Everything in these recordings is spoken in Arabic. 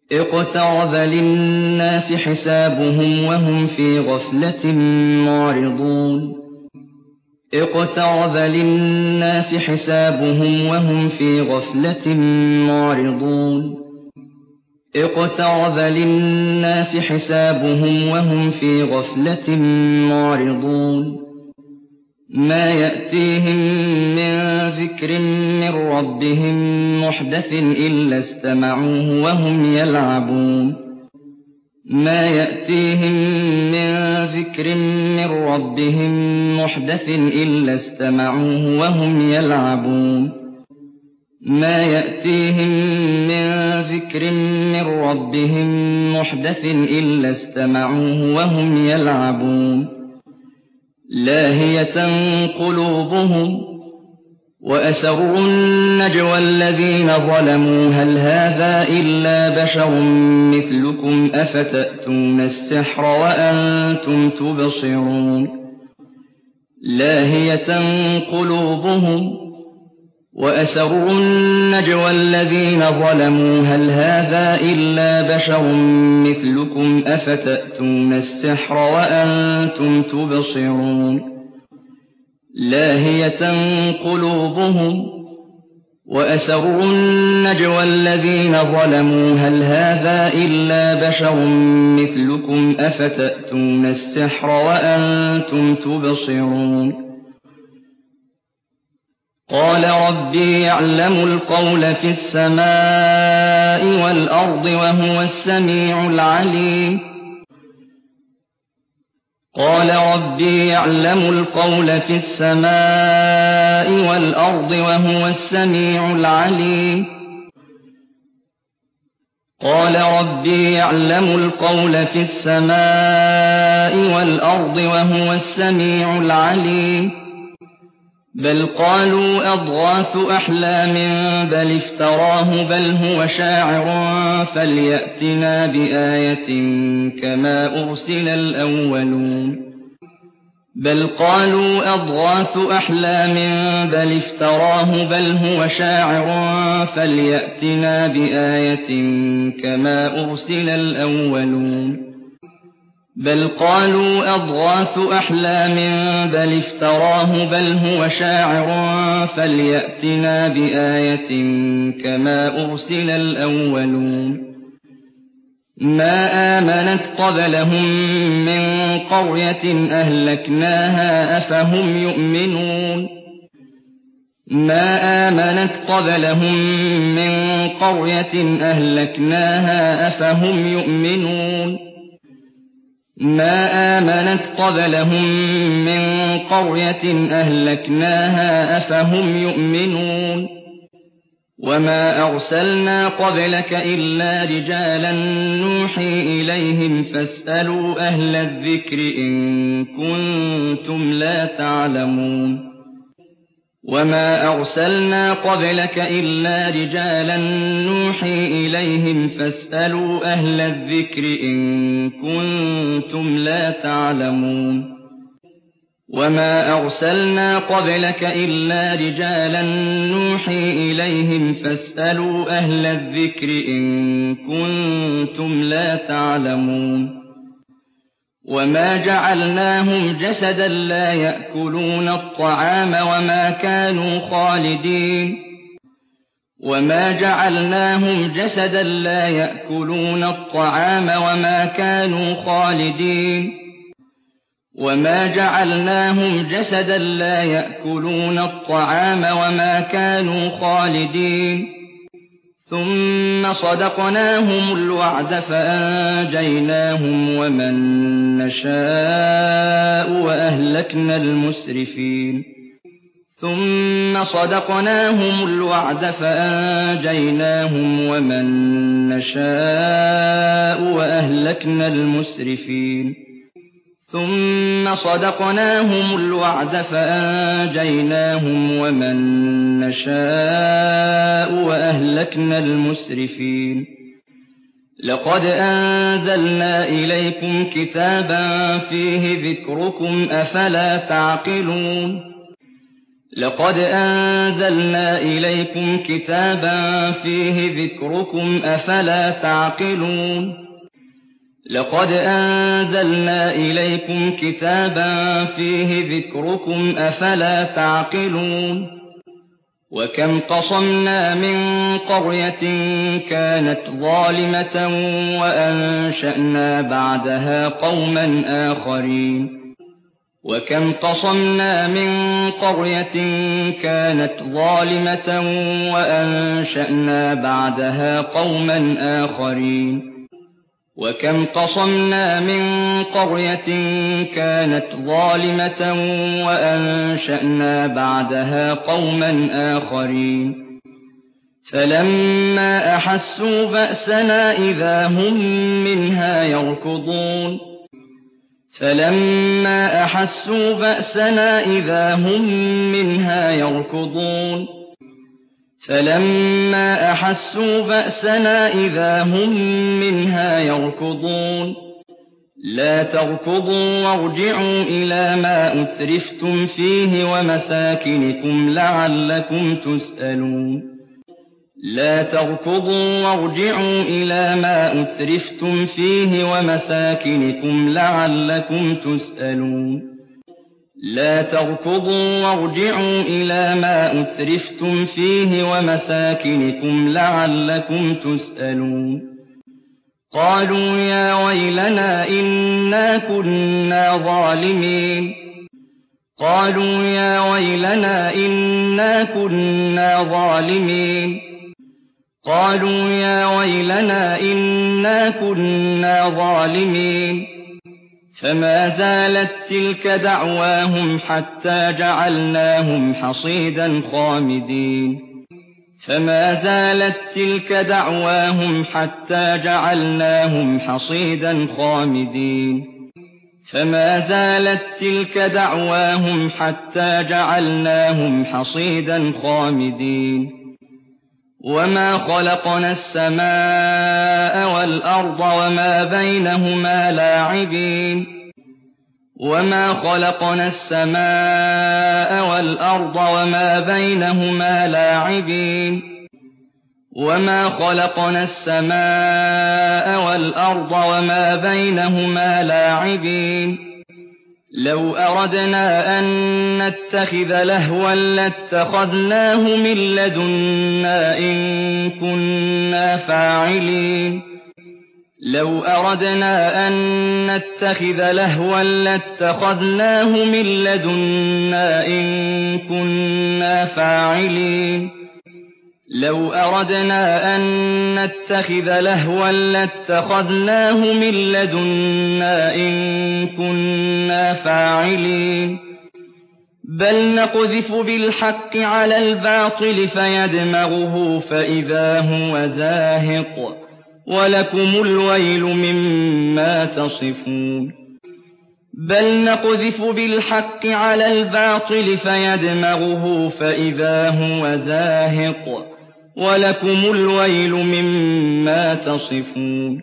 اقترب للناس حسابهم وهم في غفلة معرضون اقترب للناس حسابهم وهم في غفلة معرضون اقترب للناس حسابهم وهم في غفلة معرضون ما يأتيهم من ذكر من ربهم محدث إلا استمعوه وهم يلعبون ما يأتيهم من ذكر من ربهم محدث إلا استمعوه وهم يلعبون ما يأتيهم من ذكر من ربهم محدث إلا استمعوه وهم يلعبون لاهية قلوبهم وأسروا النجوى الذين ظلموا هل هذا إلا بشر مثلكم أفتأتون السحر وأنتم تبصرون لاهية قلوبهم وأسروا النجوى الذين ظلموا هل هذا إلا بشر مثلكم أفتأتون السحر وأنتم تبصرون لاهية قلوبهم وأسروا النجوى الذين ظلموا هل هذا إلا بشر مثلكم أفتأتون السحر وأنتم تبصرون قال ربي يعلم القول في السماء والأرض وهو السميع العليم قال ربي يعلم القول في السماء والأرض وهو السميع العليم قال ربي يعلم القول في السماء والأرض وهو السميع العليم بل قالوا أضغاث أحلام بل افتراه بل هو شاعر فليأتنا بآية كما أرسل الأولون بل قالوا أضغاث أحلام بل افتراه بل هو شاعر فليأتنا بآية كما أرسل الأولون بل قالوا أضغاث أحلام بل افتراه بل هو شاعر فليأتنا بآية كما أرسل الأولون ما آمنت قبلهم من قرية أهلكناها أفهم يؤمنون ما آمنت قبلهم من قرية أهلكناها أفهم يؤمنون ما آمنت قبلهم من قرية أهلكناها أفهم يؤمنون وما أرسلنا قبلك إلا رجالا نوحي إليهم فاسألوا أهل الذكر إن كنتم لا تعلمون وما أرسلنا قبلك إلا رجالا نوحي إليهم فاسألوا أهل الذكر إن كنتم لا تعلمون وما أرسلنا قبلك إلا رجالا نوحي إليهم فاسألوا أهل الذكر إن كنتم لا تعلمون وما جعلناهم جسدا لا يأكلون الطعام وما كانوا خالدين وما جعلناهم جسدا لا يأكلون الطعام وما كانوا خالدين وما جعلناهم جسدا لا يأكلون الطعام وما كانوا خالدين ثم صدقناهم الوعد فأنجيناهم ومن نشاء وأهلكنا المسرفين ثم صدقناهم الوعد فأنجيناهم ومن نشاء وأهلكنا المسرفين ثم صدقناهم الوعد فأنجيناهم ومن نشاء وأهلكنا المسرفين لقد أنزلنا إليكم كتابا فيه ذكركم أفلا تعقلون لقد أنزلنا إليكم كتابا فيه ذكركم أفلا تعقلون لقد أنزلنا إليكم كتابا فيه ذكركم أفلا تعقلون وكم قصمنا من قرية كانت ظالمة وأنشأنا بعدها قوما آخرين وكم قصمنا من قرية كانت ظالمة وأنشأنا بعدها قوما آخرين وكم قصمنا من قرية كانت ظالمة وأنشأنا بعدها قوما آخرين فلما أحسوا بأسنا إذا هم منها يركضون فلما أحسوا بأسنا إذا هم منها يركضون فلما أحسوا بأسنا إذا هم منها يركضون لا تركضوا وارجعوا إلى ما أترفتم فيه ومساكنكم لعلكم تسألون لا تركضوا وارجعوا إلى ما أترفتم فيه ومساكنكم لعلكم تسألون لا تركضوا وارجعوا إلى ما أترفتم فيه ومساكنكم لعلكم تسألون قالوا يا ويلنا إنا كنا ظالمين قالوا يا ويلنا إنا كنا ظالمين قالوا يا ويلنا إنا كنا ظالمين فما زالت تلك دعواهم حتى جعلناهم حصيدا خامدين فما زالت تلك دعواهم حتى جعلناهم حصيدا خامدين فما زالت تلك دعواهم حتى جعلناهم حصيدا خامدين وما خلقنا السماء والأرض وما بينهما لاعبين وما خلقنا السماء والأرض وما بينهما لاعبين وما خلقنا السماء والأرض وما بينهما لاعبين لو أردنا أن نتخذ لهوا لاتخذناه من لدنا إن كنا فاعلين لو أردنا أن نتخذ لهوا لاتخذناه من لدنا إن كنا فاعلين لو أردنا أن نتخذ لهوا لاتخذناه من لدنا إن كنا فاعلين بل نقذف بالحق على الباطل فيدمغه فإذا هو زاهق ولكم الويل مما تصفون بل نقذف بالحق على الباطل فيدمغه فإذا هو زاهق ولكم الويل مما تصفون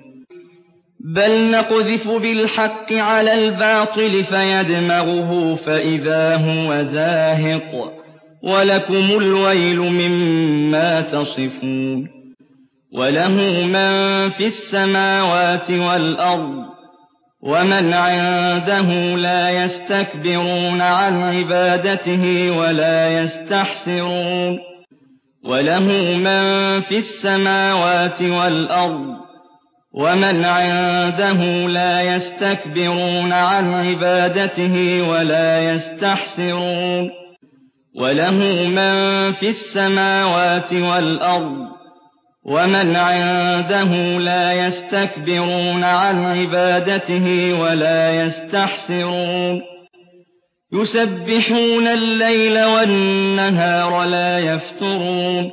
بل نقذف بالحق على الباطل فيدمغه فإذا هو زاهق ولكم الويل مما تصفون وله من في السماوات والأرض ومن عنده لا يستكبرون عن عبادته ولا يستحسرون وله من في السماوات والأرض ومن عنده لا يستكبرون عن عبادته ولا يستحسرون وله من في السماوات والأرض ومن عنده لا يستكبرون عن عبادته ولا يستحسرون يسبحون الليل والنهار لا يفترون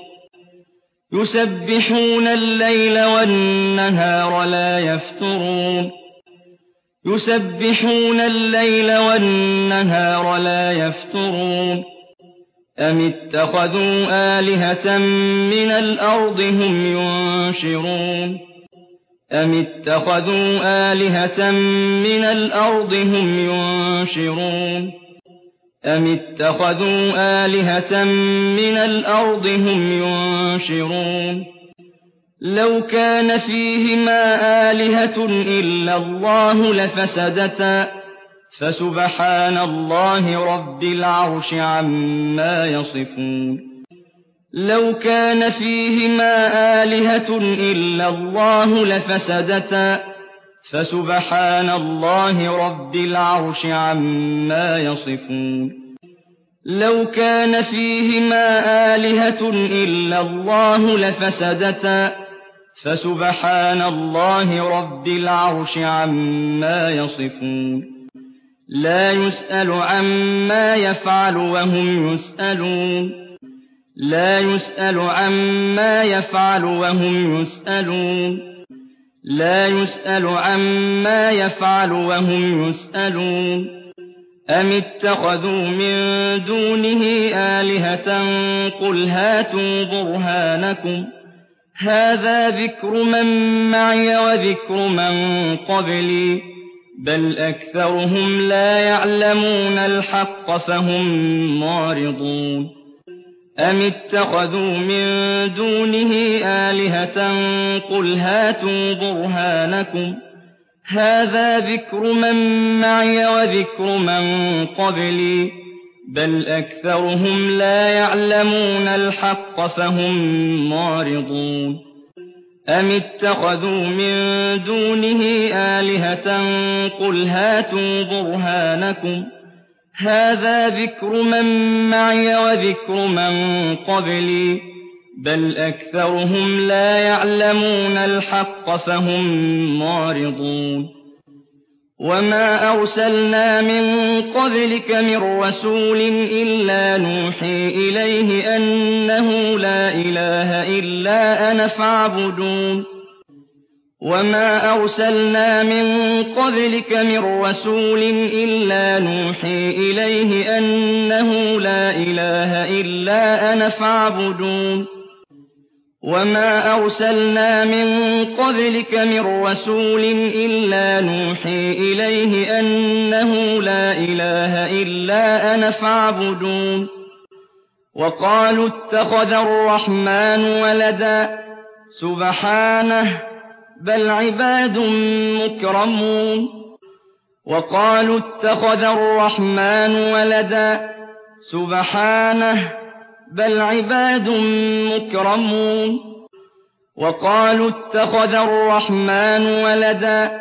يسبحون الليل والنهار لا يفترون يسبحون الليل والنهار لا يفترون أم اتخذوا آلهة من الأرض هم ينشرون أم اتخذوا آلهة من الأرض هم ينشرون أم اتخذوا آلهة من الأرض هم ينشرون لو كان فيهما آلهة إلا الله لفسدتا فسبحان الله رب العرش عما يصفون لو كان فيهما آلهة إلا الله لفسدتا فسبحان الله رب العرش عما يصفون لو كان فيهما آلهة إلا الله لفسدتا فسبحان الله رب العرش عما يصفون لا يسأل عما يفعل وهم يسألون لا يسأل عما يفعل وهم يسألون لا يسأل عما يفعل وهم يسألون أم اتخذوا من دونه آلهة قل هاتوا برهانكم هذا ذكر من معي وذكر من قبلي بل أكثرهم لا يعلمون الحق فهم معرضون أم اتخذوا من دونه آلهة قل هاتوا برهانكم هذا ذكر من معي وذكر من قبلي بل أكثرهم لا يعلمون الحق فهم معرضون أم اتخذوا من دونه آلهة قل هاتوا برهانكم هذا ذكر من معي وذكر من قبلي بل أكثرهم لا يعلمون الحق فهم معرضون وما أرسلنا من قبلك من رسول إلا نوحي إليه أنه لا إله إلا أنا فاعبدون وما أرسلنا من قبلك من رسول إلا نوحي إليه أنه لا إله إلا أنا فاعبدون وما أرسلنا من قبلك من رسول إلا نوحي إليه أنه لا إله إلا أنا فاعبدون وقالوا اتخذ الرحمن ولدا سبحانه بل عباد مكرمون وقالوا اتخذ الرحمن ولدا سبحانه بل عباد مكرمون وقالوا اتخذ الرحمن ولدا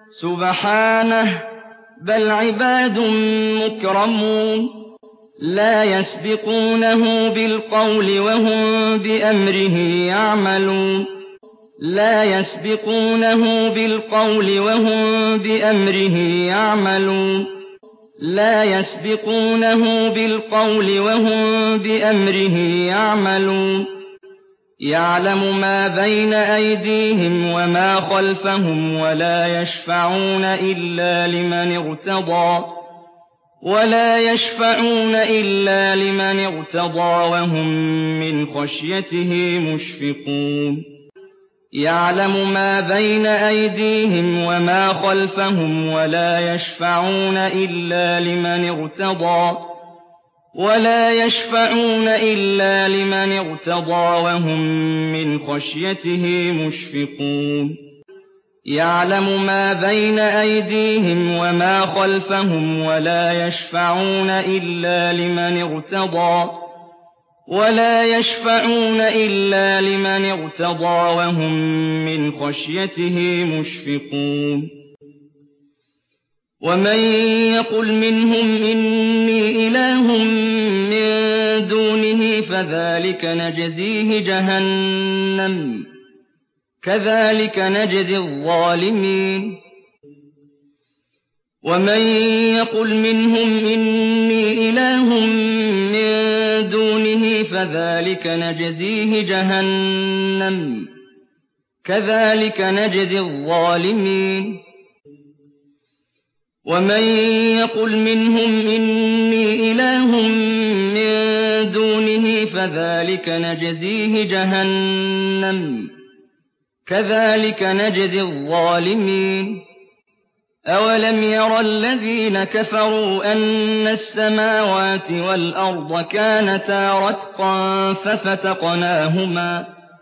سبحانه بل عباد مكرمون لا يسبقونه بالقول وهم بأمره يعملون لا يسبقونه بالقول وهم بأمره يعملون لا يسبقونه بالقول وهم بأمره يعملون يعلم ما بين أيديهم وما خلفهم ولا يشفعون إلا لمن ارتضى وهم من خشيته مشفقون يعلم ما بين أيديهم وما خلفهم ولا يشفعون إلا لمن ارتضى وهم من خشيته مشفقون يعلم ما بين أيديهم وما خلفهم ولا يشفعون إلا لمن ارتضى وهم من خشيته مشفقون ومن يقل منهم إني إله من دونه فذلك نجزيه جهنم كذلك نجزي الظالمين ومن يقل منهم إني إله من دونه فذلك نجزيه جهنم كذلك نجزي الظالمين ومن يقل منهم إني إله من دونه فذلك نجزيه جهنم كذلك نجزي الظالمين أَوَلَمْ يَرَ الَّذِينَ كَفَرُوا أَنَّ السَّمَاوَاتِ وَالْأَرْضَ كَانَتَا رَتْقًا فَفَتَقْنَاهُمَا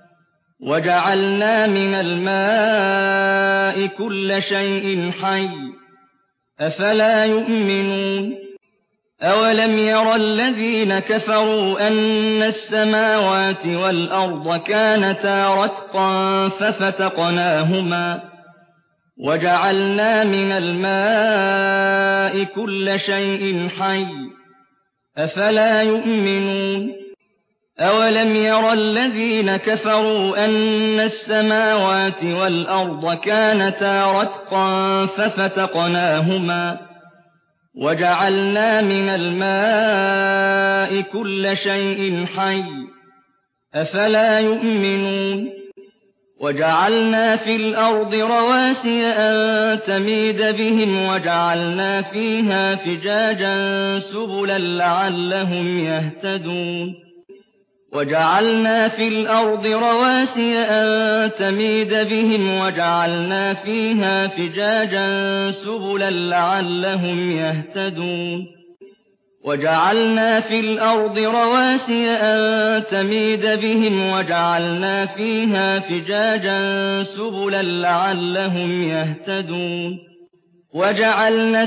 وَجَعَلْنَا مِنَ الْمَاءِ كُلَّ شَيْءٍ حَيٍّ ۖ أَفَلَا يُؤْمِنُونَ أَوَلَمْ يَرَ الَّذِينَ كَفَرُوا أَنَّ السَّمَاوَاتِ وَالْأَرْضَ كَانَتَا رَتْقًا فَفَتَقْنَاهُمَا وَجَعَلْنَا مِنَ الْمَاءِ كُلَّ شَيْءٍ حَيٍّ ۖ أَفَلَا يُؤْمِنُونَ أَوَلَمْ يَرَ الَّذِينَ كَفَرُوا أَنَّ السَّمَاوَاتِ وَالْأَرْضَ كَانَتَا رَتْقًا فَفَتَقْنَاهُمَا وَجَعَلْنَا مِنَ الْمَاءِ كُلَّ شَيْءٍ حَيٍّ ۖ أَفَلَا يُؤْمِنُونَ وَجَعَلْنَا فِي الْأَرْضِ رَوَاسِيَ أَن تَمِيدَ بِهِمْ وَجَعَلْنَا فِيهَا فِجَاجًا سُبُلًا لَّعَلَّهُمْ يَهْتَدُونَ وَجَعَلْنَا فِي الْأَرْضِ رَوَاسِيَ أَن تَمِيدَ بِهِمْ وَجَعَلْنَا فِيهَا فِجَاجًا سُبُلًا لَّعَلَّهُمْ يَهْتَدُونَ وَجَعَلْنَا فِي الْأَرْضِ رَوَاسِيَ أَن تَمِيدَ بِهِمْ وَجَعَلْنَا فِيهَا فِجَاجًا سُبُلًا لَّعَلَّهُمْ يَهْتَدُونَ وَجَعَلْنَا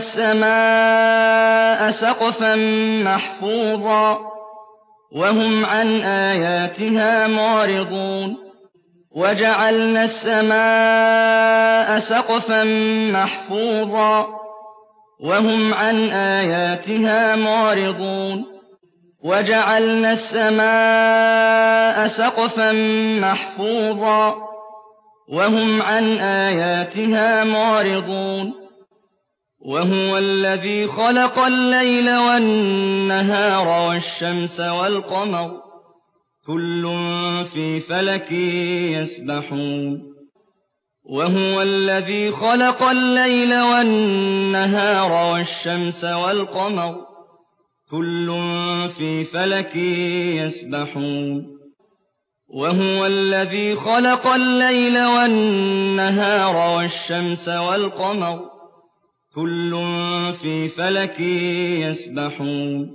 السَّمَاءَ سَقْفًا مَّحْفُوظًا وَهُمْ عَنْ آيَاتِهَا مُعْرِضُونَ وَجَعَلْنَا السَّمَاءَ سَقْفًا مَّحْفُوظًا وَهُمْ عَنْ آيَاتِهَا مُعْرِضُونَ وَجَعَلْنَا السَّمَاءَ سَقْفًا مَّحْفُوظًا وَهُمْ عَنْ آيَاتِهَا مُعْرِضُونَ وَهُوَ الَّذِي خَلَقَ اللَّيْلَ وَالنَّهَارَ وَالشَّمْسَ وَالْقَمَرَ كُلٌّ فِي فَلَكٍ يَسْبَحُونَ وَهُوَ الَّذِي خَلَقَ اللَّيْلَ وَالنَّهَارَ وَالشَّمْسَ وَالْقَمَرَ كُلٌّ فِي فَلَكٍ يَسْبَحُونَ وَهُوَ الَّذِي خَلَقَ اللَّيْلَ وَالنَّهَارَ وَالشَّمْسَ وَالْقَمَرَ كُلٌّ فِي فَلَكٍ يَسْبَحُونَ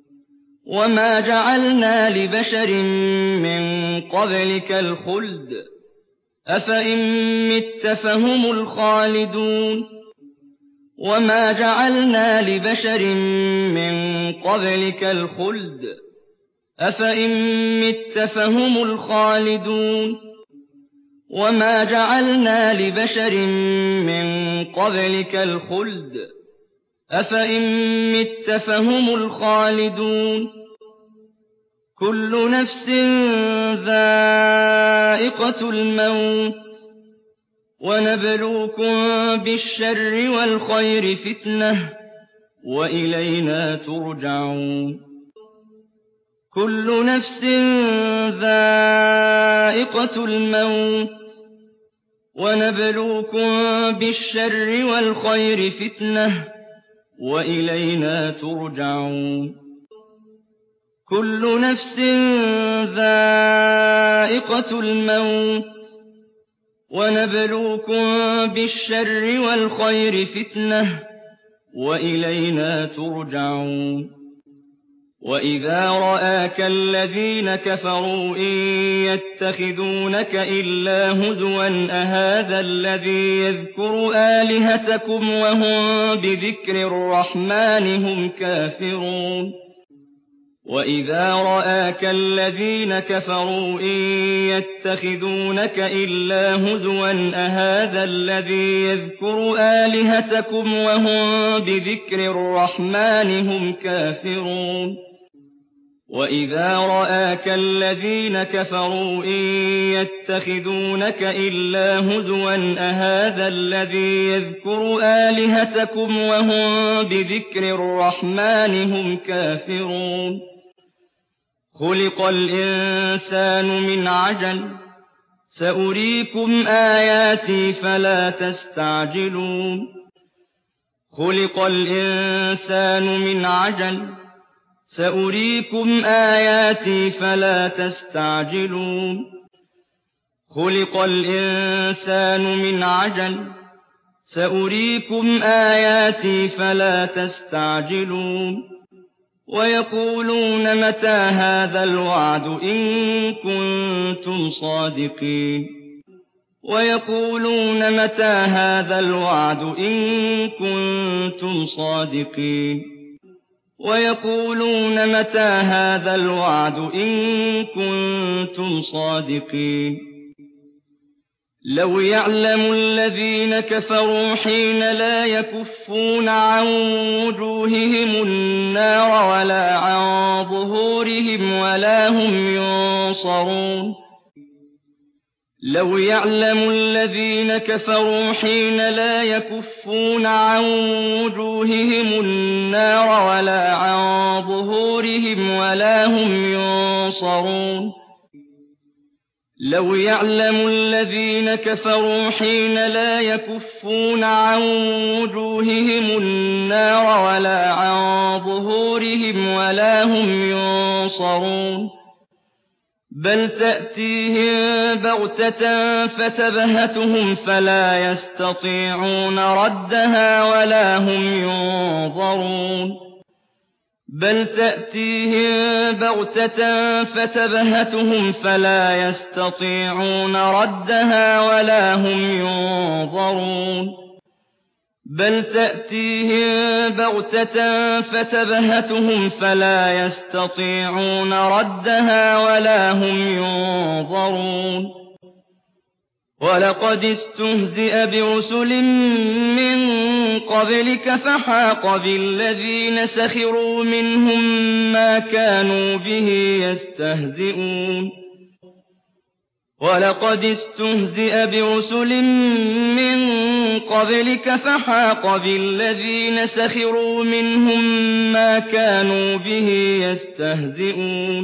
وَمَا جَعَلْنَا لِبَشَرٍ مِّن قَبْلِكَ الْخُلْدَ أَفَإِن مِّتَّ فَهُمُ الْخَالِدُونَ وَمَا جَعَلْنَا لِبَشَرٍ مِّن قَبْلِكَ الْخُلْدَ أَفَإِن مِّتَّ فَهُمُ الْخَالِدُونَ وَمَا جَعَلْنَا لِبَشَرٍ مِّن قَبْلِكَ الْخُلْدَ أَفَإِن مِّتَّ فَهُمُ الْخَالِدُونَ كُلُّ نَفْسٍ ذَائِقَةُ الْمَوْتِ وَنَبْلُوكُم بِالشَّرِّ وَالْخَيْرِ فِتْنَةً وَإِلَيْنَا تُرْجَعُونَ كُلُّ نَفْسٍ ذَائِقَةُ الْمَوْتِ وَنَبْلُوكُم بِالشَّرِّ وَالْخَيْرِ فِتْنَةً وَإِلَيْنَا تُرْجَعُونَ كُلُّ نَفْسٍ ذَائِقَةُ الْمَوْتِ وَنَبْلُوكُم بِالشَّرِّ وَالْخَيْرِ فِتْنَةً وَإِلَيْنَا تُرْجَعُونَ وَإِذَا رَآكَ الَّذِينَ كَفَرُوا إِن يَتَّخِذُونَكَ إِلَّا هُزُوًا أَهَٰذَا الَّذِي يَذْكُرُ آلِهَتَكُمْ وَهُم بِذِكْرِ الرَّحْمَٰنِ هُمْ كَافِرُونَ وَإِذَا رَآكَ الَّذِينَ كَفَرُوا إِن يَتَّخِذُونَكَ إِلَّا هُزُوًا أَهَٰذَا الَّذِي يَذْكُرُ آلِهَتَكُمْ وَهُم بِذِكْرِ الرَّحْمَٰنِ هُمْ كَافِرُونَ وَإِذَا رَآكَ الَّذِينَ كَفَرُوا إِن يَتَّخِذُونَكَ إِلَّا هُزُوًا أَهَٰذَا الَّذِي يَذْكُرُ آلِهَتَكُمْ وَهُم بِذِكْرِ الرَّحْمَٰنِ هُمْ كَافِرُونَ خُلِقَ الْإِنسَانُ مِنْ عَجَلٍ ۚ سَأُرِيكُمْ آيَاتِي فَلَا تَسْتَعْجِلُونِ خُلِقَ الْإِنسَانُ مِنْ عَجَلٍ ۚ سَأُرِيكُمْ آيَاتِي فَلَا تَسْتَعْجِلُونِ خُلِقَ الْإِنسَانُ مِنْ عَجَلٍ ۚ سأريكم آياتي فلا تستعجلون ويقولون متى هذا الوعد إن كنتم صادقين ويقولون متى هذا الوعد إن كنتم صادقين ويقولون متى هذا الوعد إن كنتم صادقين لو يعلم الذين كفروا حين لا يكفون عن وجوههم النار ولا عن ظهورهم ولا هم ينصرون لو يعلم الذين كفروا حين لا يكفون عن وجوههم النار ولا عن ظهورهم ولا هم ينصرون لو يعلم الذين كفروا حين لا يكفون عن وجوههم النار ولا عن ظهورهم ولا هم ينصرون بل تأتيهم بغتة فتبهتهم فلا يستطيعون ردها ولا هم ينظرون بل تأتيهم بغتة فتبهتهم فلا يستطيعون ردها ولا هم ينظرون بل تأتيهم بغتة فتبهتهم فلا يستطيعون ردها ولا هم ينظرون ولقد استهزئ برسل من قبلك فحاق بالذين سخروا منهم ما كانوا به يستهزئون ولقد استهزئ برسل من قبلك فحاق بالذين سخروا منهم ما كانوا به يستهزئون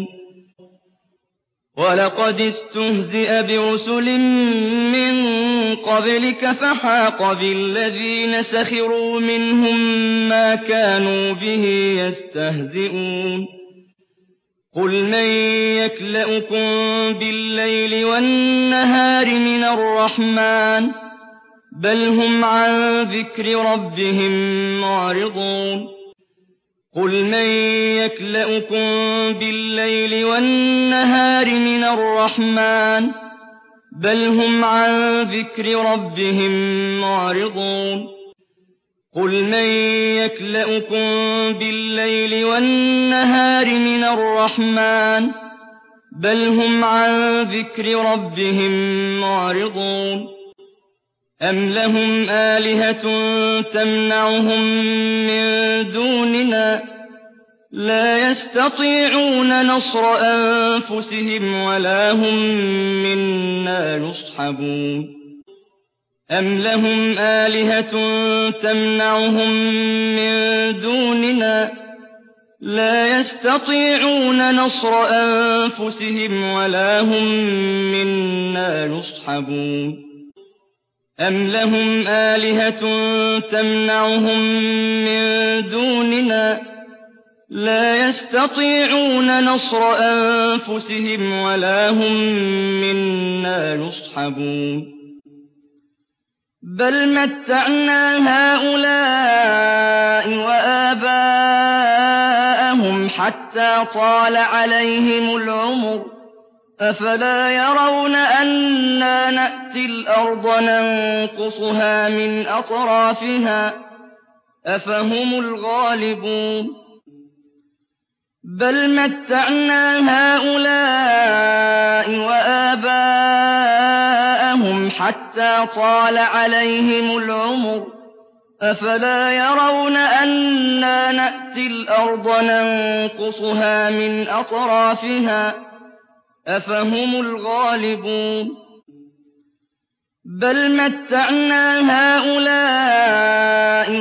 ولقد استهزئ برسل من قبلك فحاق بالذين سخروا منهم ما كانوا به يستهزئون قل من يكلؤكم بالليل والنهار من الرحمن بل هم عن ذكر ربهم معرضون قل من يكلؤكم بالليل والنهار من الرحمن بل هم عن ذكر ربهم معرضون قل من يكلؤكم بالليل والنهار من الرحمن بل هم عن ذكر ربهم معرضون أم لهم آلهة تمنعهم من دوننا لا يستطيعون نصر أنفسهم ولا هم منا يصحبون أم لهم آلهة تمنعهم من دوننا لا يستطيعون نصر أنفسهم ولا هم منا يصحبون أم لهم آلهة تمنعهم من دوننا لا يستطيعون نصر أنفسهم ولا هم منا يصحبون بل متعنا هؤلاء وآباءهم حتى طال عليهم العمر أفلا يرون أنا نأتي الأرض ننقصها من أطرافها أفهم الغالبون بل متعنا هؤلاء وآباءهم حتى طال عليهم العمر أفلا يرون أنا نأتي الأرض ننقصها من أطرافها أفهم الغالبون بل متعنا هؤلاء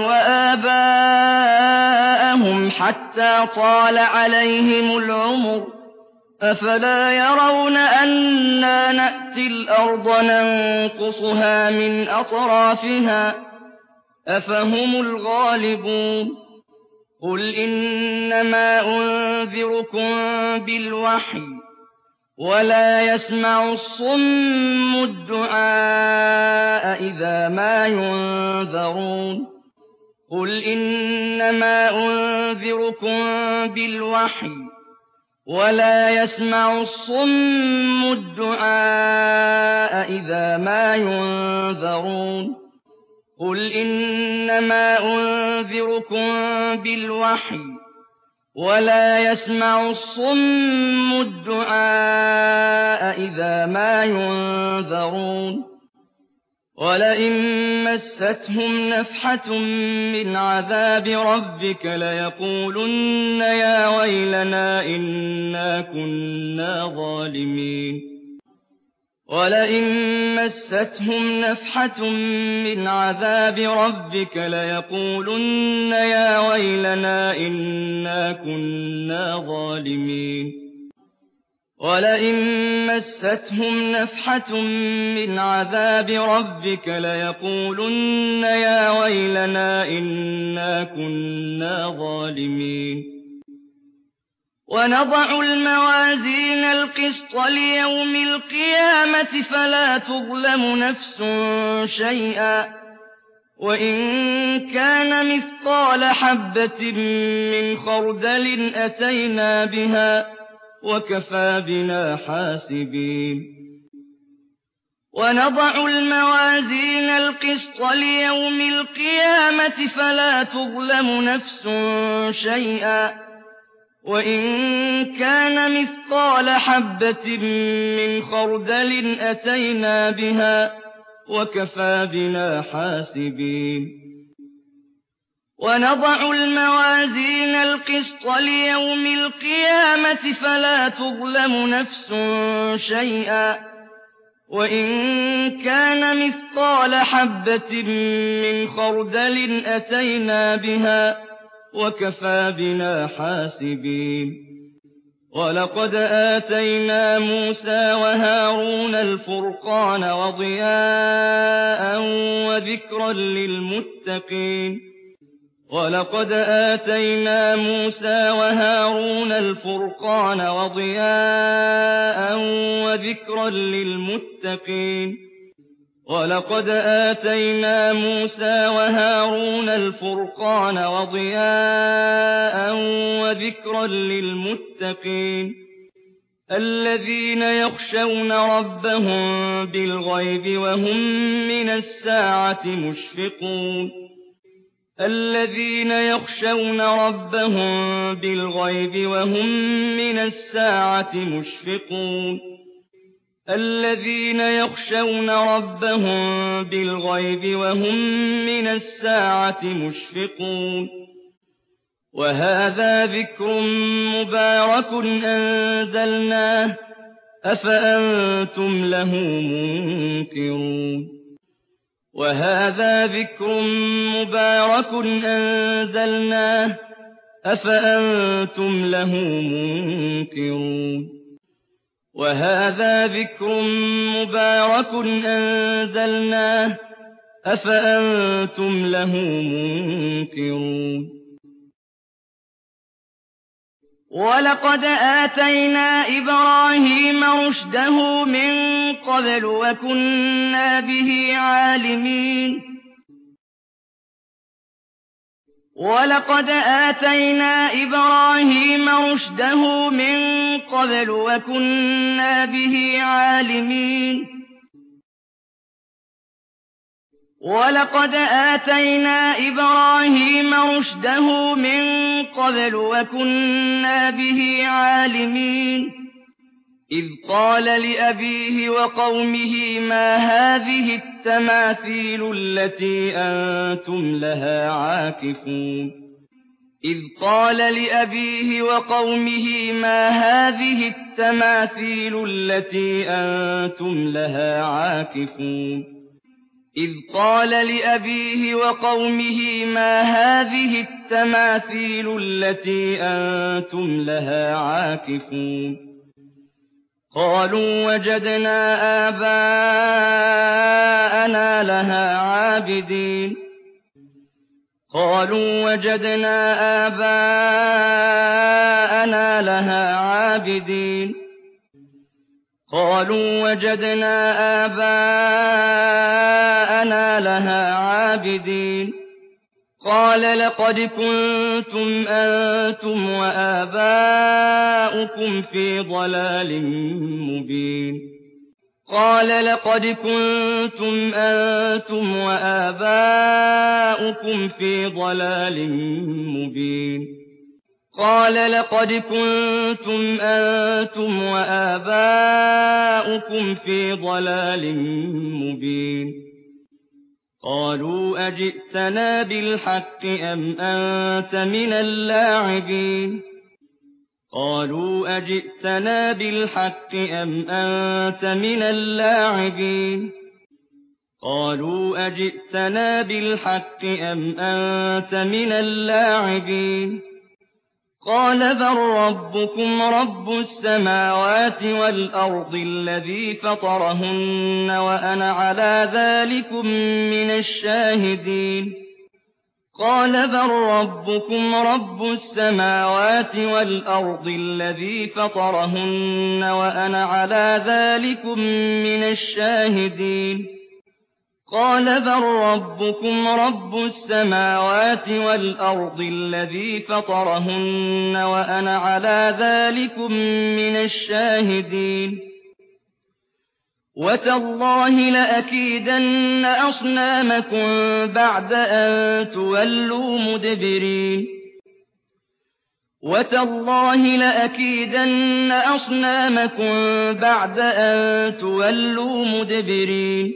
وآباءهم حتى طال عليهم العمر أفلا يرون أنا نأتي الأرض ننقصها من أطرافها أفهم الغالبون قل إنما أنذركم بالوحي ولا يسمع الصم الدعاء إذا ما ينذرون قل إنما أنذركم بالوحي ولا يسمع الصم الدعاء إذا ما ينذرون قل إنما أنذركم بالوحي ولا يسمع الصم الدعاء إذا ما ينذرون ولئن مستهم نفحة من عذاب ربك ليقولن يا ويلنا إنا كنا ظالمين ولئن مستهم نفحة من عذاب ربك ليقولن يا ويلنا إنا كنا ظالمين ولئن مستهم نفحة من عذاب ربك ليقولن يا ويلنا إنا كنا ظالمين ونضع الموازين القسط ليوم القيامة فلا تظلم نفس شيئا وإن كان مثقال حبة من خردل أتينا بها وكفى بنا حاسبين ونضع الموازين القسط ليوم القيامة فلا تظلم نفس شيئا وإن كان مثقال حبة من خردل أتينا بها وكفى بنا حاسبين ونضع الموازين القسط ليوم القيامة فلا تظلم نفس شيئا وإن كان مثقال حبة من خردل أتينا بها وكفى بنا حاسبين ولقد آتينا موسى وهارون الفرقان وضياء وذكرا للمتقين ولقد آتينا موسى وهارون الفرقان وضياء وذكرا للمتقين ولقد آتينا موسى وهارون الفرقان وضياء وذكرا للمتقين الذين يخشون ربهم بالغيب وهم من الساعة مشفقون الذين يخشون ربهم بالغيب وهم من الساعة مشفقون الذين يخشون ربهم بالغيب وهم من الساعة مشفقون وهذا ذكر مبارك أنزلناه أفأنتم له منكرون وهذا ذكر مبارك أنزلناه أفأنتم له منكرون وهذا ذكر مبارك أنزلناه أفأنتم له منكرون ولقد آتينا إبراهيم رشده من قبل وكنا به عالمين ولقد آتينا إبراهيم رشده من قبل وكنا به عالمين ولقد آتينا إبراهيم رشده من قبل وكنا به عالمين إذ قال لأبيه وقومه ما هذه التماثيل التي أنتم لها عاكفون إذ قال لأبيه وقومه ما هذه التماثيل التي أنتم لها عاكفون إذ قال لأبيه وقومه ما هذه التماثيل التي أنتم لها عاكفون قالوا وجدنا آباءنا لها عابدين قالوا وجدنا آباءنا لها عابدين قالوا وجدنا آباءنا لها عابدين قال لقد كنتم أنتم وآباؤكم في ضلال مبين قال لقد كنتم أنتم وآباؤكم في ضلال مبين قال لقد كنتم أنتم وآباؤكم في ضلال مبين قالوا أجئتنا بالحق أم أنت من اللاعبين قالوا أجئتنا بالحق أم أنت من اللاعبين قالوا أجئتنا بالحق أم أنت من اللاعبين قال بل ربكم رب السماوات والأرض الذي فطرهن وأنا على ذلكم من الشاهدين قال بل ربكم رب السماوات والأرض الذي فطرهن وأنا على ذلكم من الشاهدين قال بل ربكم رب السماوات والأرض الذي فطرهن وأنا على ذلكم من الشاهدين وتالله لأكيدن أصنامكم بعد أن تولوا مدبرين وتالله لأكيدن أصنامكم بعد أن تولوا مدبرين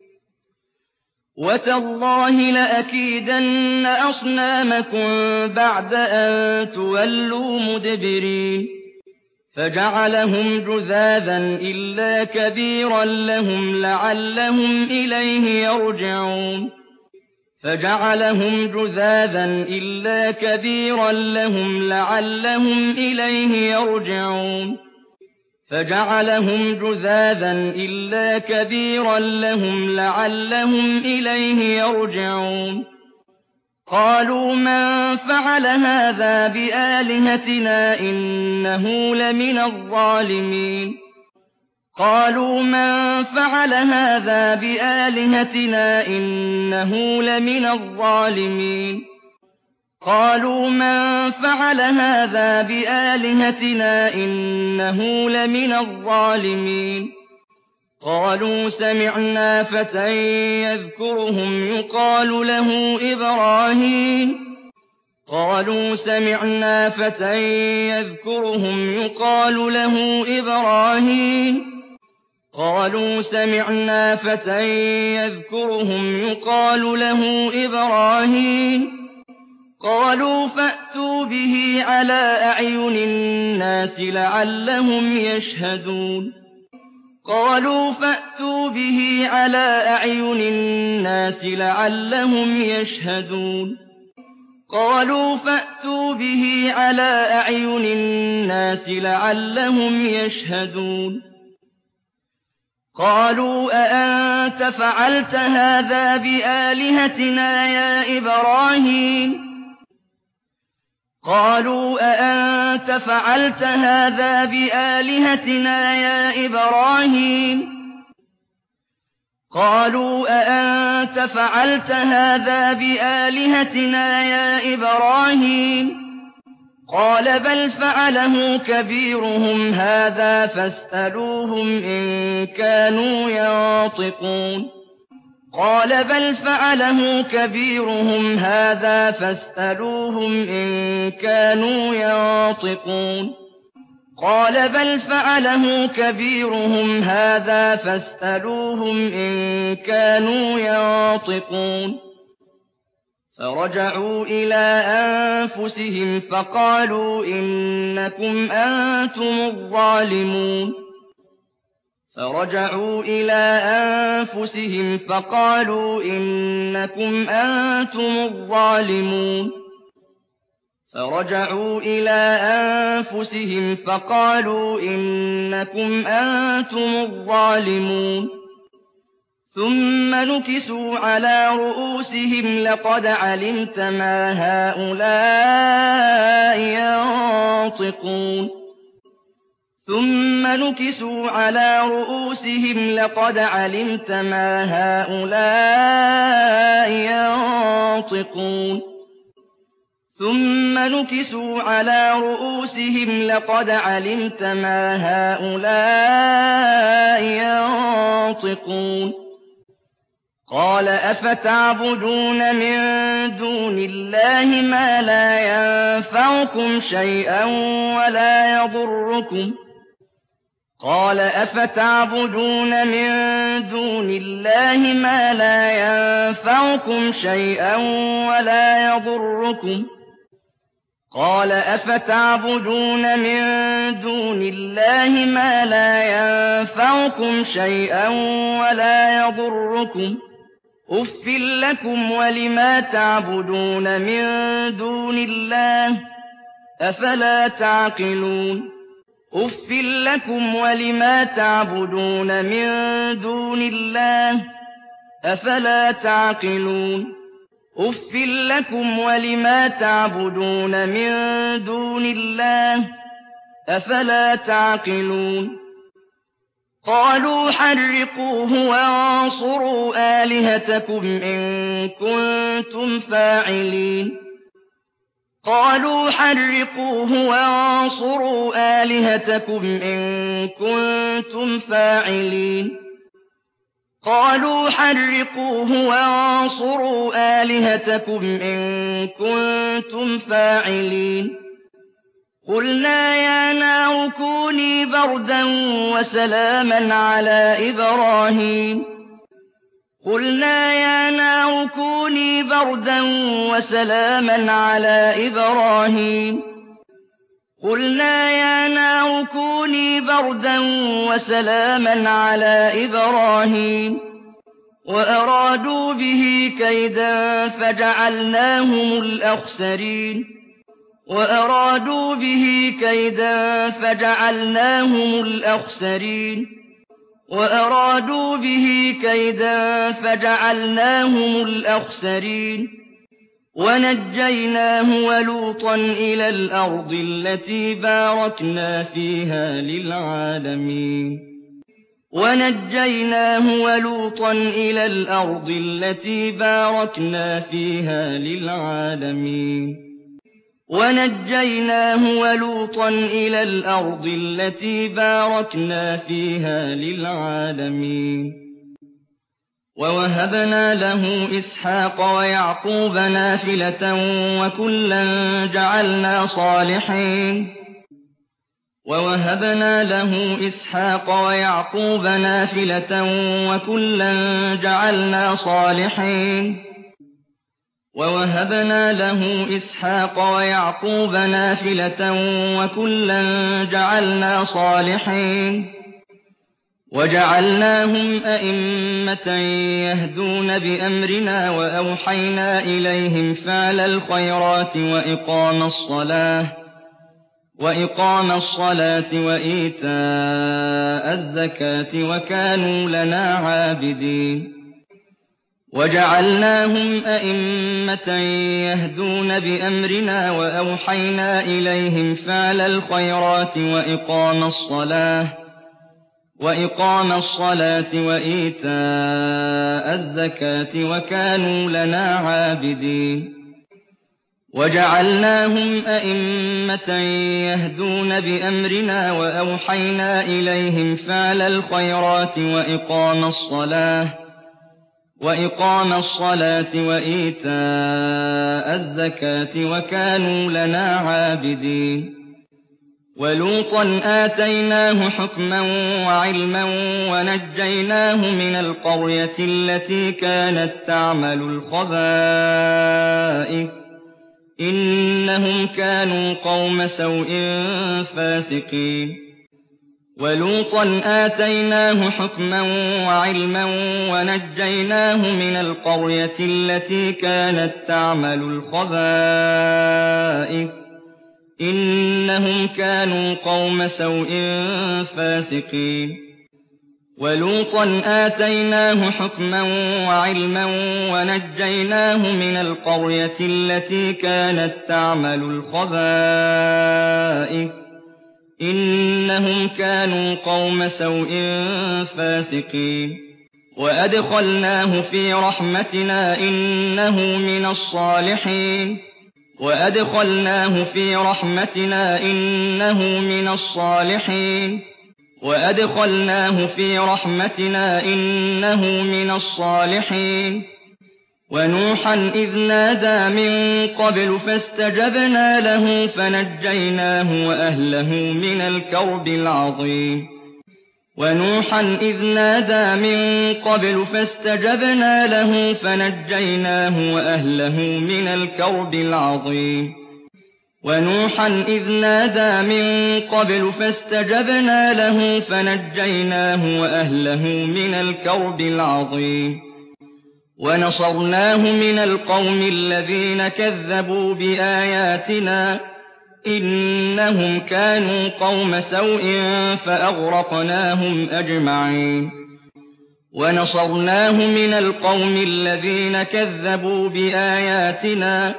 وتالله لأكيدن أصنامكم بعد أن تولوا مدبرين فجعلهم جذاذا إلا كبيرا لهم لعلهم إليه يرجعون فجعلهم جذاذا إلا كبيرا لهم لعلهم إليه يرجعون فجعلهم جذاذا إلا كبيرا لهم لعلهم إليه يرجعون قالوا من فعل هذا بآلهتنا إنه لمن الظالمين قالوا من فعل هذا بآلهتنا إنه لمن الظالمين قالوا من فعل هذا بآلهتنا إنه لمن الظالمين قالوا سمعنا فتى يذكرهم يقال له إبراهيم قالوا سمعنا فتى يذكرهم يقال له إبراهيم قالوا سمعنا فتى يذكرهم يقال له إبراهيم قالوا فأتوا به على أعين الناس لعلهم يشهدون قالوا فأتوا به على أعين الناس لعلهم يشهدون قالوا فأتوا به على أعين الناس لعلهم يشهدون قالوا أأنت فعلت هذا بآلهتنا يا إبراهيم قالوا أأنت فعلت هذا بآلهتنا يا إبراهيم قالوا أأنت فعلت هذا بآلهتنا يا إبراهيم قال بل فعله كبيرهم هذا فاسألوهم إن كانوا ينطقون قال بل فعله كبيرهم هذا فاسألوهم إن كانوا ينطقون قال بل فعله كبيرهم هذا فاسألوهم إن كانوا ينطقون فرجعوا إلى أنفسهم فقالوا إنكم أنتم الظالمون فرجعوا إلى أنفسهم فقالوا إنكم أنتم الظالمون فرجعوا إلى أنفسهم فقالوا إنكم أنتم الظالمون ثم نكسوا على رؤوسهم لقد علمت ما هؤلاء ينطقون ثم نكسوا على رؤوسهم لقد علمت ما هؤلاء ينطقون ثم نكسوا على رؤوسهم لقد علمت ما هؤلاء ينطقون قال أفتعبدون من دون الله ما لا ينفعكم شيئا ولا يضركم قال أفتعبدون من دون الله ما لا ينفعكم شيئا ولا يضركم قال أفتعبدون من دون الله ما لا ينفعكم شيئا ولا يضركم أُفٍّ لكم ولما تعبدون من دون الله أفلا تعقلون أُفٍّ لكم ولما تعبدون من دون الله أفلا تعقلون أُفٍّ لكم ولما تعبدون من دون الله أفلا تعقلون قالوا حرقوه وانصروا آلهتكم إن كنتم فاعلين قالوا حرقوه وانصروا آلهتكم إن كنتم فاعلين قالوا حرقوه وانصروا آلهتكم إن كنتم فاعلين قلنا يا نار كوني بردا وسلاما على إبراهيم قلنا يا نار كوني بردا وسلاما على إبراهيم قلنا يا نار كوني بردا وسلاما على إبراهيم وأرادوا به كيدا فجعلناهم الأخسرين وأرادوا به كيدا فجعلناهم الأخسرين وأرادوا به كيدا فجعلناهم الأخسرين ونجيناه ولوطا إلى الأرض التي باركنا فيها للعالمين ونجيناه ولوطا إلى الأرض التي باركنا فيها للعالمين ونجيناه ولوطا إلى الأرض التي باركنا فيها للعالمين ووهبنا له إسحاق ويعقوب نافلة وكلا جعلنا صالحين ووهبنا له إسحاق ويعقوب نافلة وكلا جعلنا صالحين ووهبنا له إسحاق ويعقوب نافلة وكلا جعلنا صالحين وجعلناهم أئمة يهدون بأمرنا وأوحينا إليهم فعل الخيرات وإقام الصلاة وإيتاء الزكاة وكانوا لنا عابدين وجعلناهم أئمة يهدون بأمرنا وأوحينا إليهم فعل الخيرات وإقام الصلاة وإيتاء الزكاة وكانوا لنا عابدين وجعلناهم أئمة يهدون بأمرنا وأوحينا إليهم فعل الخيرات وإقام الصلاة وإيتاء الزكاة وكانوا لنا عابدين ولوطا آتيناه حكما وعلما ونجيناه من القرية التي كانت تعمل الخبائث إنهم كانوا قوم سوء فاسقين ولوطا آتيناه حكما وعلما ونجيناه من القرية التي كانت تعمل الخبائث إنهم كانوا قوم سوء فاسقين ولوطا آتيناه حكما وعلما ونجيناه من القرية التي كانت تعمل الخبائث إنهم كانوا قوم سوء فاسقين وأدخلناه في رحمتنا إنه من الصالحين وأدخلناه في رحمتنا إنه من الصالحين وأدخلناه في رحمتنا إنه من الصالحين ونوحا إذ نادى من قبل فاستجبنا له فنجيناه وأهله من الكرب العظيم ونوحا إذ نادى من قبل فاستجبنا له فنجيناه وأهله من الكرب العظيم ونوحا إذ نادى من قبل فاستجبنا له فنجيناه وأهله من الكرب العظيم ونصرناه من القوم الذين كذبوا بآياتنا إنهم كانوا قوم سوء فأغرقناهم أجمعين ونصرناه من القوم الذين كذبوا بآياتنا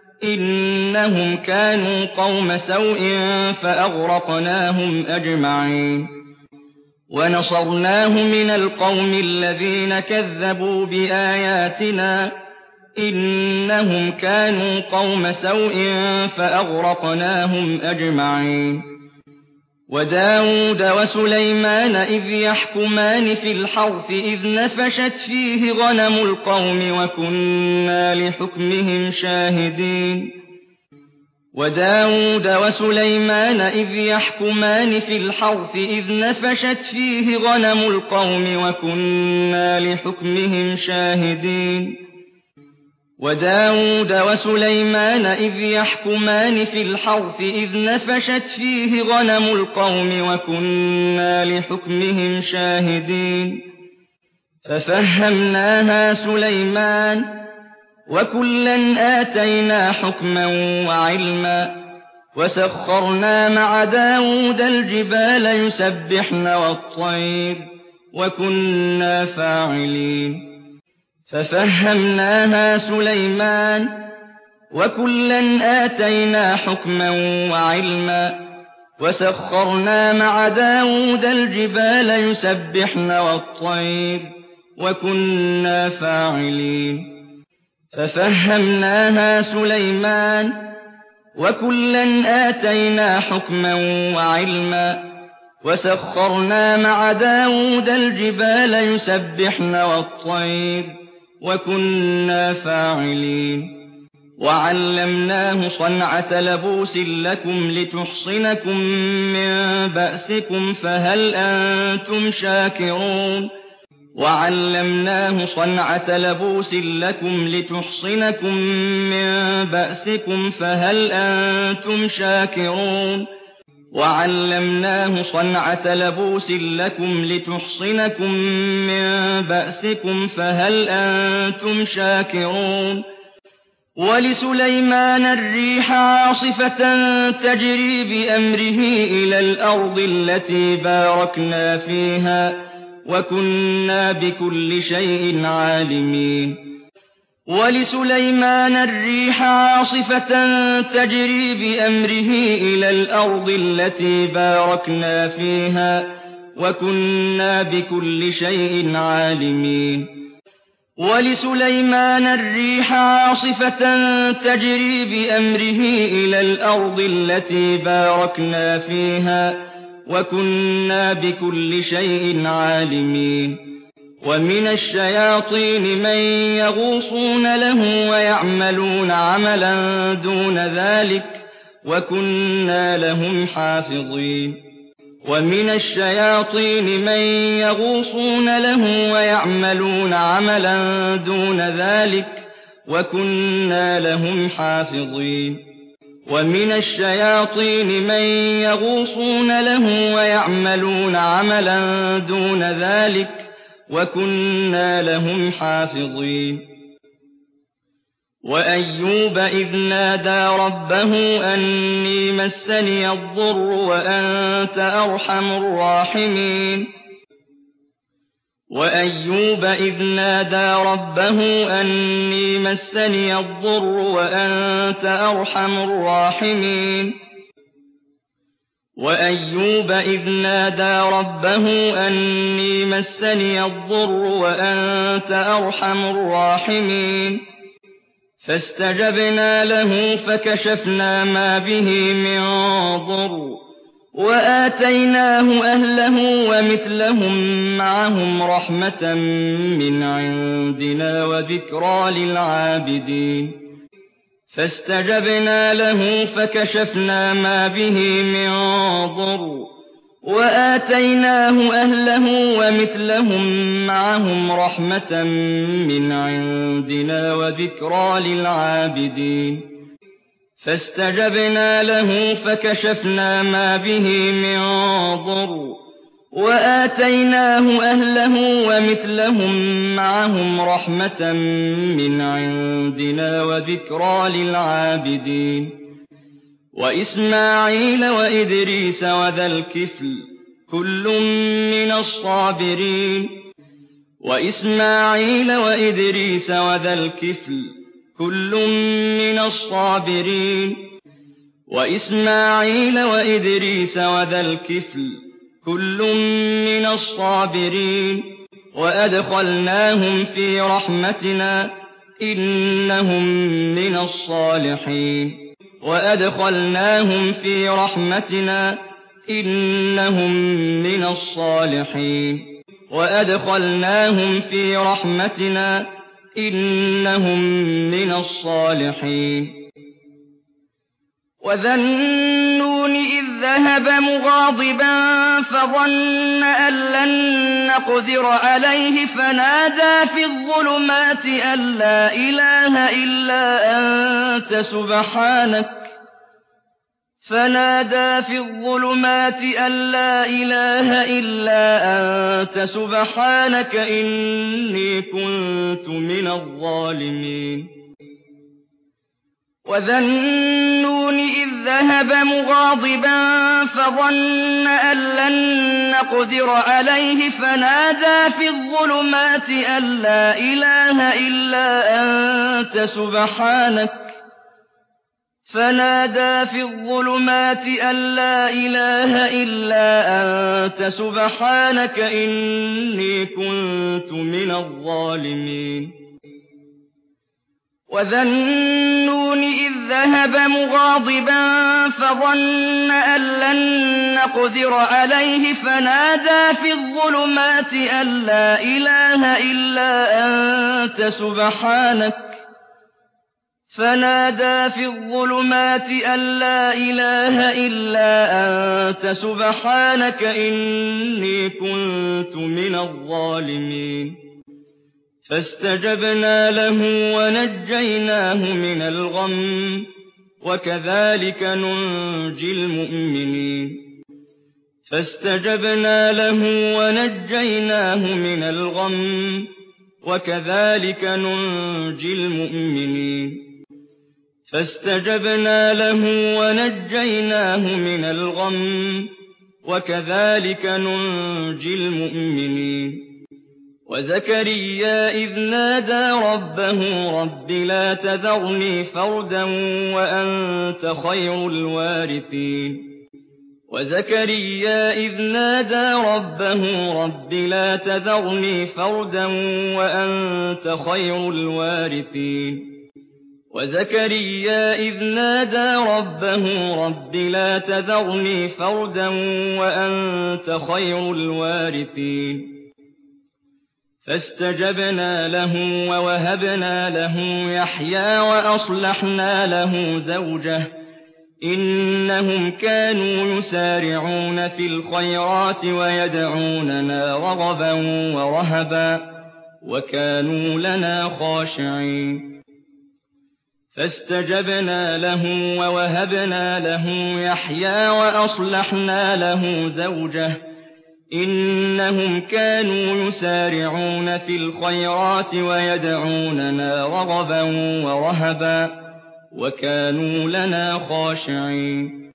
إنهم كانوا قوم سوء فأغرقناهم أجمعين ونصرناه من القوم الذين كذبوا بآياتنا إنهم كانوا قوم سوء فأغرقناهم أجمعين وداود وسليمان إذ يحكمان في الحرث إذ نفشت فيه غنم القوم وكنا لحكمهم شاهدين وداود وسليمان إذ يحكمان في الحرث إذ نفشت فيه غنم القوم وكنا لحكمهم شاهدين وداود وسليمان إذ يحكمان في الحرث إذ نفشت فيه غنم القوم وكنا لحكمهم شاهدين ففهمناها سليمان وكلا آتينا حكما وعلما وسخرنا مع داود الجبال يسبحن والطير وكنا فاعلين ففهمناها سليمان وكلا آتينا حكما وعلما وسخرنا مع داود الجبال يسبحن والطير وكنا فاعلين ففهمناها سليمان وكلا آتينا حكما وعلما وسخرنا مع داود الجبال يسبحن والطير وكنا فاعلين وعلمناه صنعة لبوس لكم لتحصنكم من بأسكم فهل أنتم شاكرون وعلمناه صنعة لبوس لكم لتحصنكم من بأسكم فهل أنتم شاكرون وعلمناه صنعة لبوس لكم لتحصنكم من بأسكم فهل أنتم شاكرون ولسليمان الريح عاصفة تجري بأمره إلى الأرض التي باركنا فيها وكنا بكل شيء عالمين ولسليمان الريح عاصفة تجري بأمره إلى الأرض التي باركنا فيها وكنا بكل شيء عالمين ولسليمان الريح عاصفة تجري بأمره إلى الأرض التي باركنا فيها وكنا بكل شيء عالمين ومن الشياطين من يغوصون له ويعملون عملا دون ذلك وكنا لهم حافظين ومن الشياطين من يغوصون له ويعملون عملا دون ذلك وكنا لهم حافظين ومن الشياطين من يغوصون له ويعملون عملا دون ذلك وكنا لهم حافظين وأيوب إذ نادى ربه أني مسني الضر وأنت أرحم الراحمين وأيوب إذ نادى ربه أني مسني الضر وأنت أرحم الراحمين وأيوب إذ نادى ربه أني مسني الضر وأنت أرحم الراحمين فاستجبنا له فكشفنا ما به من ضر وآتيناه أهله ومثلهم معهم رحمة من عندنا وذكرى للعابدين فاستجبنا له فكشفنا ما به من ضر وآتيناه أهله ومثلهم معهم رحمة من عندنا وذكرى للعابدين فاستجبنا له فكشفنا ما به من ضر وآتيناه أهله ومثلهم معهم رحمة من عندنا وذكرى للعابدين وإسماعيل وإدريس وذا الكفل كل من الصابرين وإسماعيل وإدريس وذا الكفل كل من الصابرين وإسماعيل وإدريس وذا الكفل كل من الصابرين وأدخلناهم في رحمتنا إنهم من الصالحين وأدخلناهم في رحمتنا إنهم من الصالحين وأدخلناهم في رحمتنا إنهم من الصالحين وذا النون إذ ذهب مغاضبا فظن أن لن نقدر عليه فنادى في الظلمات أن لا إله إلا أنت سبحانك إني كنت من الظالمين وذا النون إذ ذهب مغاضبا فظن أن لن نقدر عليه فنادى في الظلمات أن لا إله إلا أنت سبحانك إني كنت من الظالمين وذا النون إذ ذهب مغاضبا فظن أن لن نقدر عليه فنادى في الظلمات أن لا إله إلا أنت سبحانك إني كنت من الظالمين فاستجبنا له ونجيناه من الغم وكذلك ننجي المؤمنين فاستجبنا له ونجيناه من الغم وكذلك ننجي المؤمنين فاستجبنا له ونجيناه من الغم وكذلك ننجي المؤمنين وزكريا إذ نادى ربه رب لا تذرني فردا وأنت خير الوارثين وزكريا إذ نادى ربه رب لا تذرني فردا وأنت خير الوارثين وزكريا إذ نادى ربه رب لا تذرني فردا وأنت خير الوارثين فاستجبنا له ووهبنا له يحيى وأصلحنا له زوجه إنهم كانوا يسارعون في الخيرات ويدعوننا رغبا ورهبا وكانوا لنا خاشعين فاستجبنا له ووهبنا له يحيى وأصلحنا له زوجه إنهم كانوا يسارعون في الخيرات ويدعوننا رغبا ورهبا وكانوا لنا خاشعين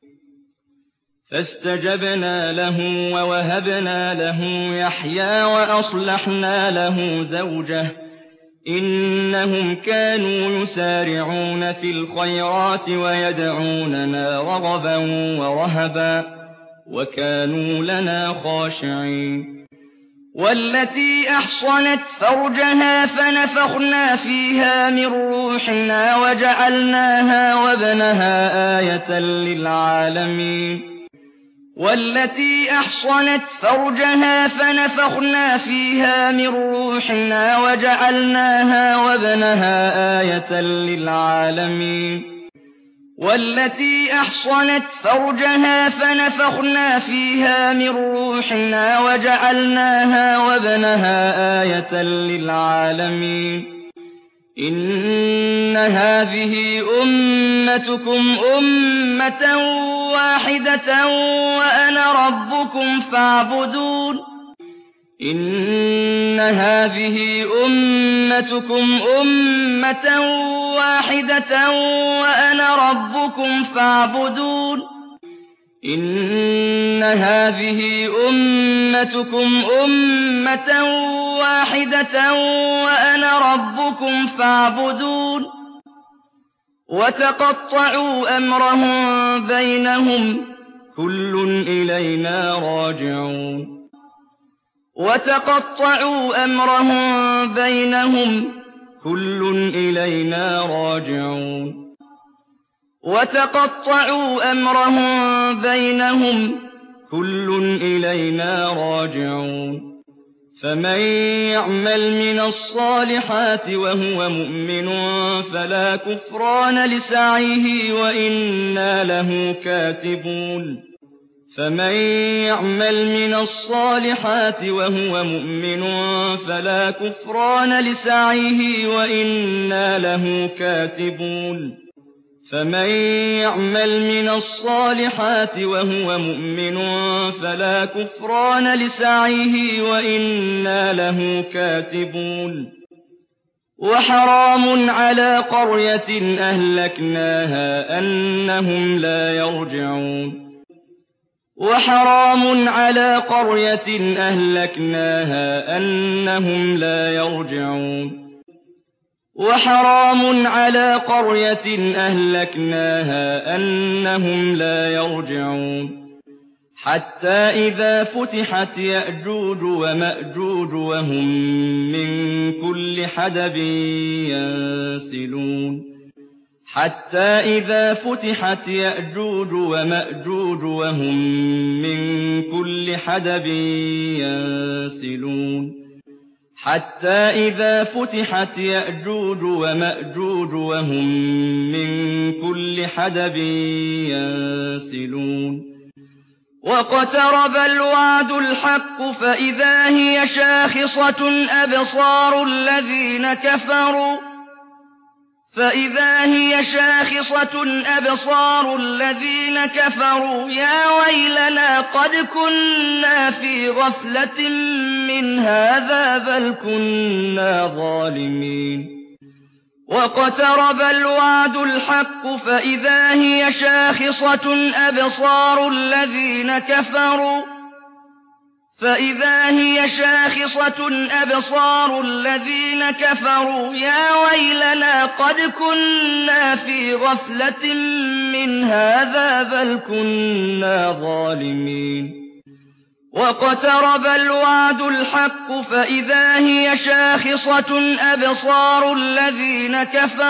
فاستجبنا له ووهبنا له يحيى وأصلحنا له زوجه إنهم كانوا يسارعون في الخيرات ويدعوننا رغبا ورهبا وكانوا لنا خاشعين والتي أحصنت فرجها فنفخنا فيها من روحنا وجعلناها وابنها آية للعالمين والتي أحصنت فرجها فنفخنا فيها من روحنا وجعلناها وابنها آية للعالمين والتي أحصنت فرجها فنفخنا فيها من روحنا وجعلناها وابنها آية للعالمين إن هذه أمتكم أمة واحدة وأنا ربكم فاعبدون إن هذه أمتكم أمة واحدة وأنا ربكم فاعبدون إن هذه أمتكم أمة واحدة وأنا ربكم فاعبدون وتقطعوا أمرهم بينهم كل إلينا راجعون وتقطعوا أمرهم بينهم كل إلينا راجعون وتقطعوا أمرهم بينهم كل إلينا راجعون فمن يعمل من الصالحات وهو مؤمن فلا كفران لسعيه وإنا له كاتبون فمن يعمل من الصالحات وهو مؤمن فلا كفران لسعيه وإنا له كاتبون فمن يعمل من الصالحات وهو مؤمن فلا كفران لسعيه وإنا له كاتبون وحرام على قرية أهلكناها أنهم لا يرجعون وحرام على قرية أهلكناها أنهم لا يرجعون وحرام على قرية أهلكناها أنهم لا يرجعون حتى إذا فتحت يأجوج ومأجوج وهم من كل حدب ينسلون حتى إذا فتحت يأجوج ومأجوج وهم من كل حدب ينسلون حتى إذا فتحت يأجوج ومأجوج وهم من كل حدب ينسلون واقترب الوعد الحق فإذا هي شاخصة أبصار الذين كفروا يا ويلنا قد كنا في غفلة من هذا بل كنا ظالمين واقترب الوعد الحق فإذا هي شاخصة أبصار الذين كفروا يا ويلنا قد كنا في غفلة من هذا بل كنا ظالمين واقترب الوعد الحق فإذا هي شاخصة أبصار الذين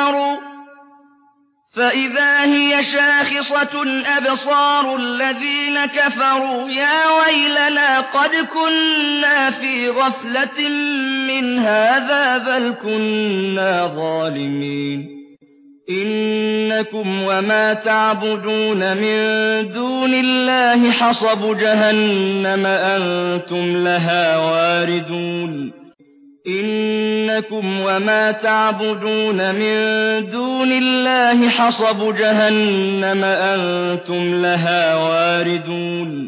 كفروا يا ويلنا قد كنا في غفلة من هذا بل كنا ظالمين إنكم وما تعبدون من دون الله حصب جهنم أنتم لها واردون إنكم وما تعبدون من دون الله حصب جهنم أنتم لها واردون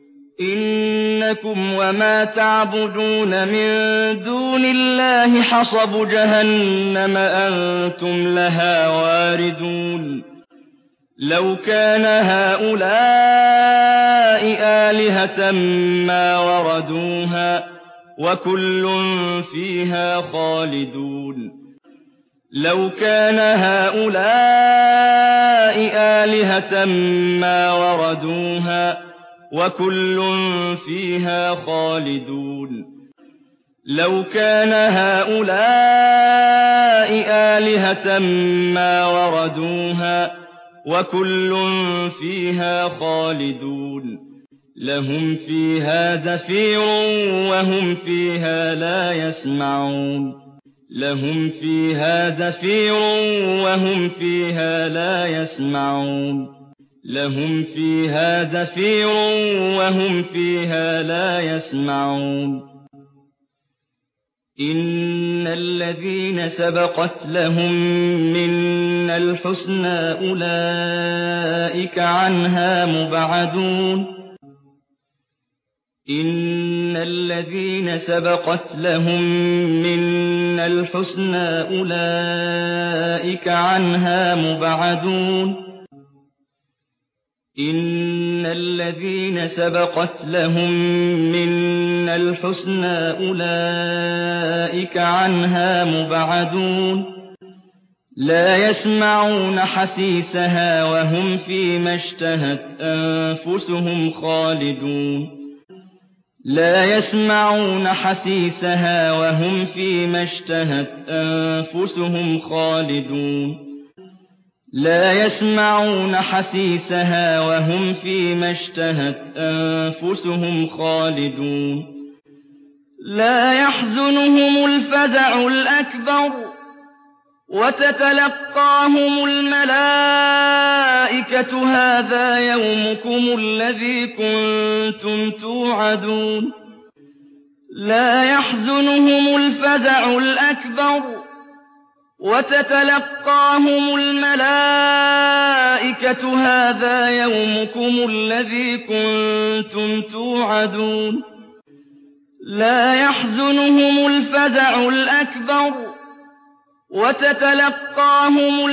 إنكم وما تعبدون من دون الله حصب جهنم أنتم لها واردون لو كان هؤلاء آلهة ما وردوها وكل فيها خالدون لو كان هؤلاء آلهة ما وردوها وكل فيها خالدون لو كان هؤلاء آلهة ما وردوها وكل فيها خالدون لهم فيها زفير وهم فيها لا يسمعون لهم فيها زفير وهم فيها لا يسمعون لهم فيها زفير وهم فيها لا يسمعون إن الذين سبقت لهم منا الحسنى أولئك عنها مبعدون إن الذين سبقت لهم منا الحسنى أولئك عنها مبعدون إن الذين سبقت لهم منا الحسنى أولئك عنها مبعدون لا يسمعون حسيسها وهم فيما اشتهت أنفسهم خالدون لا يسمعون حسيسها وهم فيما اشتهت أنفسهم خالدون لا يسمعون حسيسها وهم فيما اشتهت أنفسهم خالدون لا يحزنهم الفزع الأكبر وتتلقاهم الملائكة هذا يومكم الذي كنتم توعدون لا يحزنهم الفزع الأكبر وتتلقاهم الملائكة هذا يومكم الذي كنتم توعدون لا يحزنهم الفزع الأكبر وتتلقاهم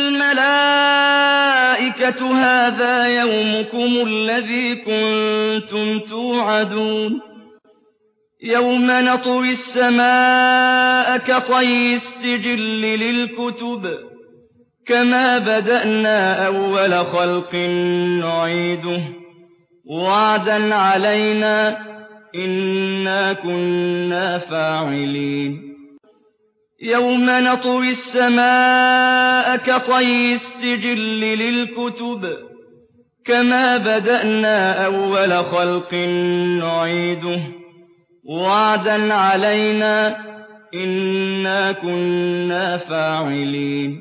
الملائكة هذا يومكم الذي كنتم توعدون يوم نطوي السماء كطي السجل للكتب كما بدأنا أول خلق نعيده وعدا علينا إنا كنا فاعلين يوم نطوي السماء كطي السجل للكتب كما بدأنا أول خلق نعيده وعدا علينا إنا كنا فاعلين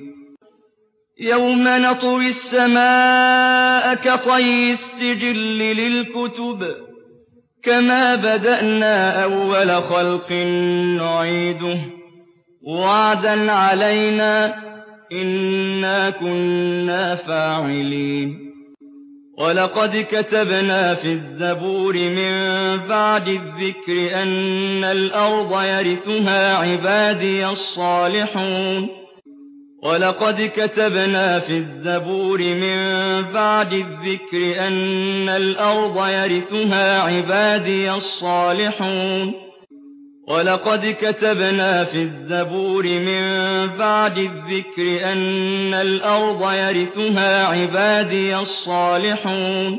يوم نطوي السماء كطي السجل للكتب كما بدأنا أول خلق نعيده وعدا علينا إنا كنا فاعلين ولقد كتبنا في الزبور من بعد الذكر أن الأرض يرثها عبادي الصالحون ولقد كتبنا في الزبور من بعد الذكر أن الأرض يرثها عبادي الصالحون ولقد كتبنا في الزبور من بعد الذكر أن الأرض يرثها عبادي الصالحون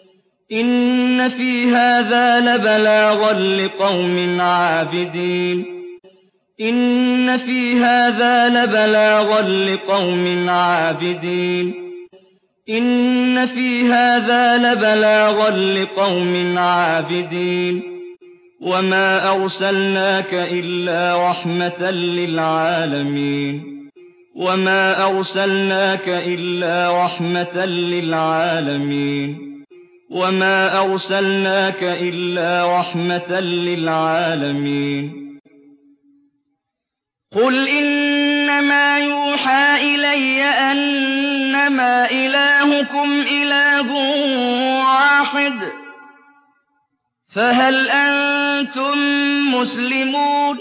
إن في هذا لبلاغا لقوم عابدين إن في هذا لبلاغا لقوم عابدين إن في هذا لبلاغا لقوم عابدين وما أرسلناك إلا رحمة للعالمين وما أرسلناك إلا رحمة للعالمين وما أرسلناك إلا رحمة للعالمين قل إنما يوحى إلي أنما إلهكم إله واحد فهل أنتم مسلمون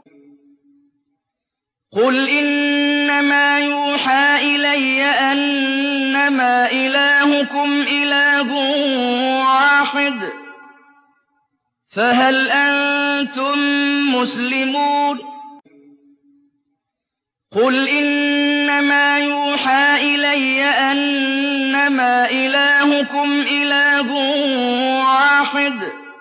قل إنما يوحى إلي أنما إلهكم إله واحد فهل أنتم مسلمون قل إنما يوحى إلي أنما إلهكم إله واحد واحد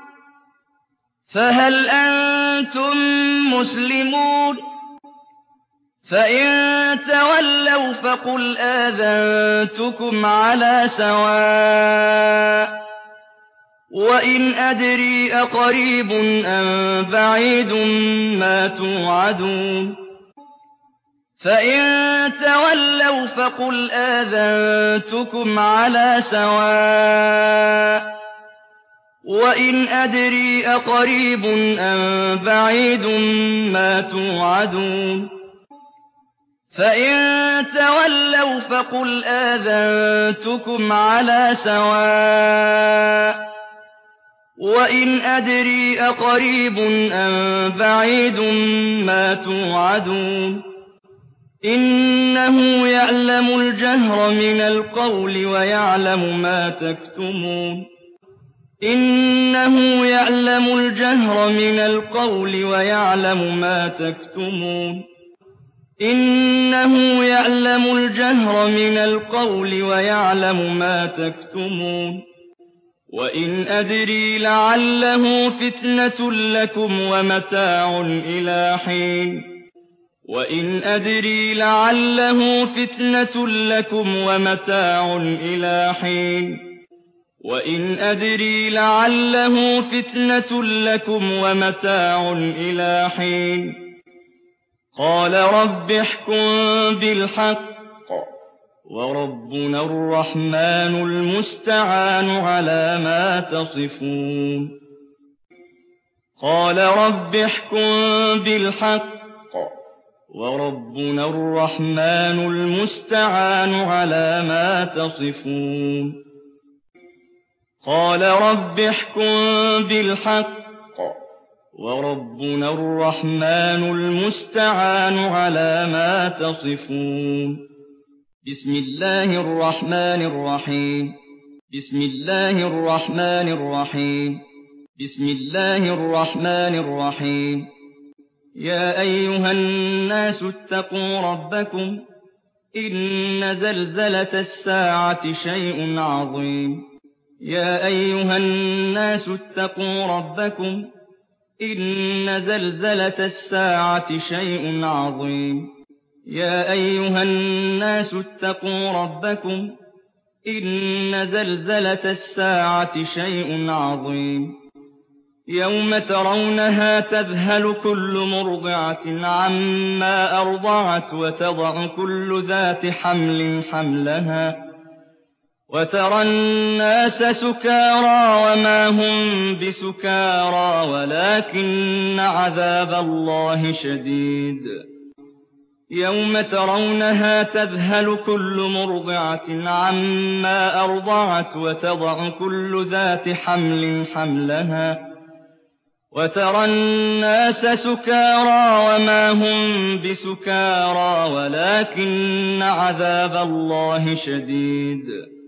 فهل أنتم مسلمون فإن تولوا فقل آذنتكم على سواء وإن أدري أقريب أم بعيد ما توعدون فإن تولوا فقل آذنتكم على سواء وإن أدري أقريب أم بعيد ما توعدون فإن تولوا فقل آذنتكم على سواء وإن أدري أقريب أم بعيد ما توعدون إنه يعلم الجهر من القول ويعلم ما تكتمون إنه يعلم الجهر من القول ويعلم ما تكتمون إنه يعلم الجهر من القول ويعلم ما تكتمون وإن أدري لعله فتنة لكم ومتاع إلى حين وإن أدري لعله فتنة لكم ومتاع إلى حين وإن أدري لعله فتنة لكم ومتاع إلى حين قال رب احكم بالحق وربنا الرحمن المستعان على ما تصفون قال رب احكم بالحق وربنا الرحمن المستعان على ما تصفون قال رب احكم بالحق وربنا الرحمن المستعان على ما تصفون بسم الله الرحمن الرحيم بسم الله الرحمن الرحيم بسم الله الرحمن الرحيم يا أيها الناس اتقوا ربكم إن زلزلة الساعة شيء عظيم يا أيها الناس اتقوا ربكم إن زلزلة الساعة شيء عظيم يا أيها الناس اتقوا ربكم إن زلزلة الساعة شيء عظيم يوم ترونها تذهل كل مرضعة عما أرضعت وتضع كل ذات حمل حملها وترى الناس سكارى وما هم بسكارى ولكن عذاب الله شديد يوم ترونها تذهل كل مرضعة عما أرضعت وتضع كل ذات حمل حملها وترى الناس سكارى وما هم بسكارى ولكن عذاب الله شديد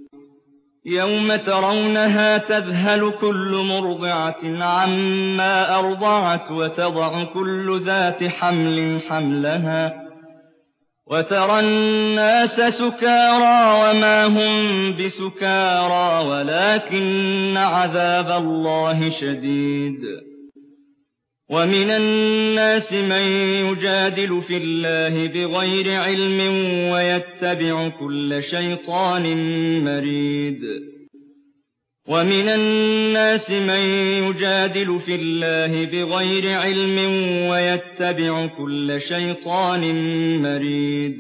يوم ترونها تذهل كل مرضعة عما أرضعت وتضع كل ذات حمل حملها وترى الناس سكارى وما هم بسكارى ولكن عذاب الله شديد ومن الناس من يجادل في الله بغير علم ويتبع كل شيطان مريد ومن الناس من يجادل في الله بغير علم ويتبع كل شيطان مريد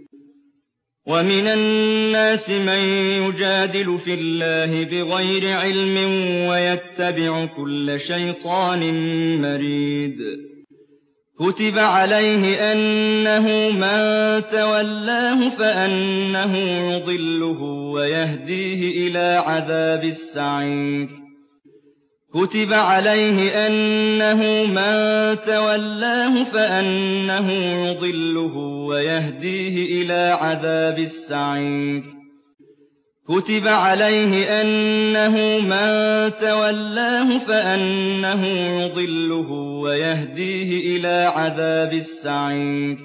ومن الناس من يجادل في الله بغير علم ويتبع كل شيطان مريد كتب عليه أنه من تولاه فأنه يضله ويهديه إلى عذاب السعير كتب عليه أنه من تولاه فأنه يضله ويهديه إلى عذاب السعير كتب عليه أنه من تولاه فأنه يضله ويهديه إلى عذاب السعير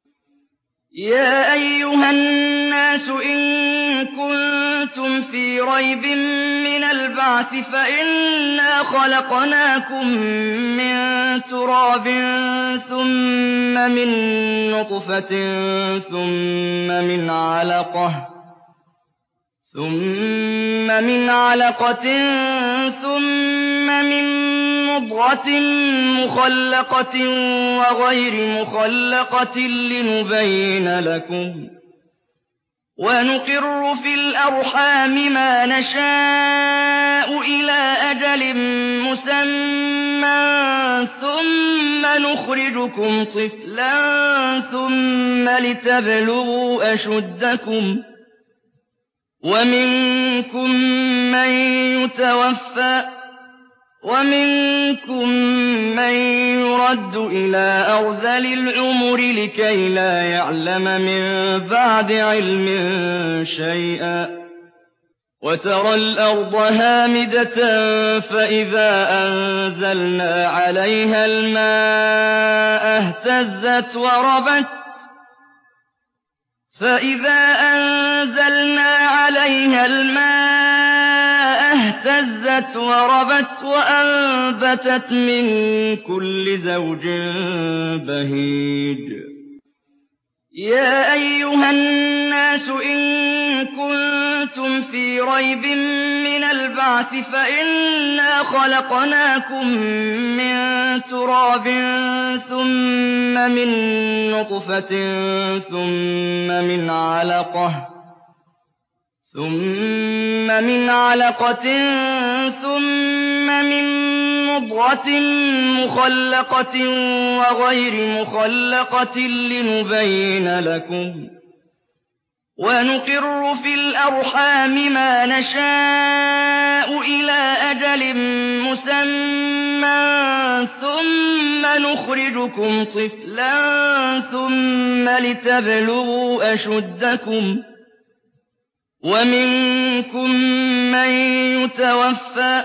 يا أيها الناس إن كنتم في ريب من البعث فإنا خلقناكم من تراب ثم من نطفة ثم من علقة ثم من مضغة مخلقة وغير مخلقة لنبين لكم ونقر في الأرحام ما نشاء إلى أجل مسمى ثم نخرجكم طفلا ثم لتبلغوا أشدكم ومنكم من يتوفى ومنكم من يرد إلى أرذل العمر لكي لا يعلم من بعد علم شيئا وترى الأرض هامدة فإذا أنزلنا عليها الماء اهتزت وربت وأنبتت من كل زوج بهيج يا أيها الناس إن كنتم في ريب من البعث فإنا خلقناكم من تراب ثم من نطفة ثم من علقة ثم من مضغة مخلقة وغير مخلقة لنبين لكم ونقر في الأرحام ما نشاء إلى أجل مسمى ثم نخرجكم طفلا ثم لتبلغوا أشدكم ومنكم من يتوفى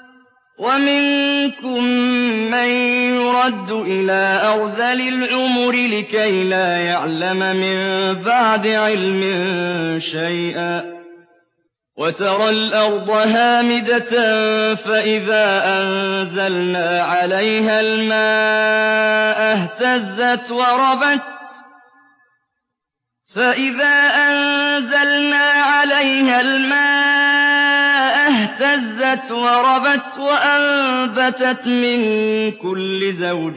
ومنكم من يرد إلى أرذل العمر لكي لا يعلم من بعد علم شيئا وترى الأرض هامدة فإذا أنزلنا عليها الماء اهتزت وربت وأنبتت من كل زوج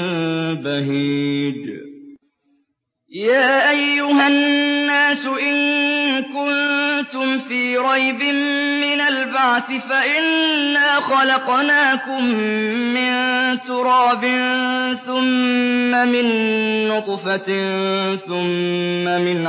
بهيج يا أيها الناس إن كنتم في ريب من البعث فإنا خلقناكم من تراب ثم من نطفة ثم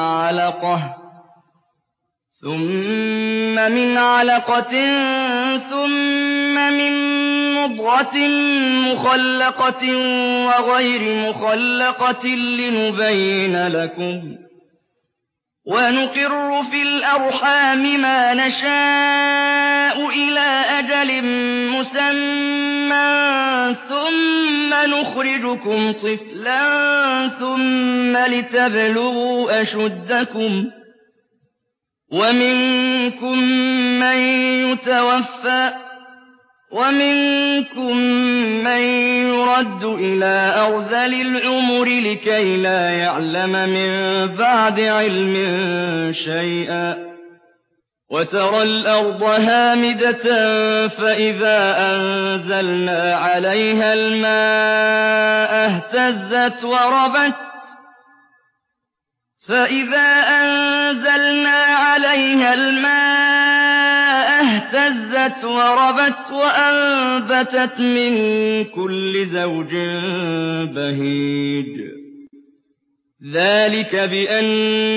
من علقة ثم من مضغة مخلقة وغير مخلقة لنبين لكم ونقر في الأرحام ما نشاء إلى أجل مسمى ثم نخرجكم طفلا ثم لتبلغوا أشدكم ومنكم من يتوفى ومنكم من يرد إلى أرذل العمر لكي لا يعلم من بعد علم شيئا وترى الأرض هامدة فإذا أنزلنا عليها الماء اهتزت وربت وأنبتت من كل زوج بهيج ذلك بأن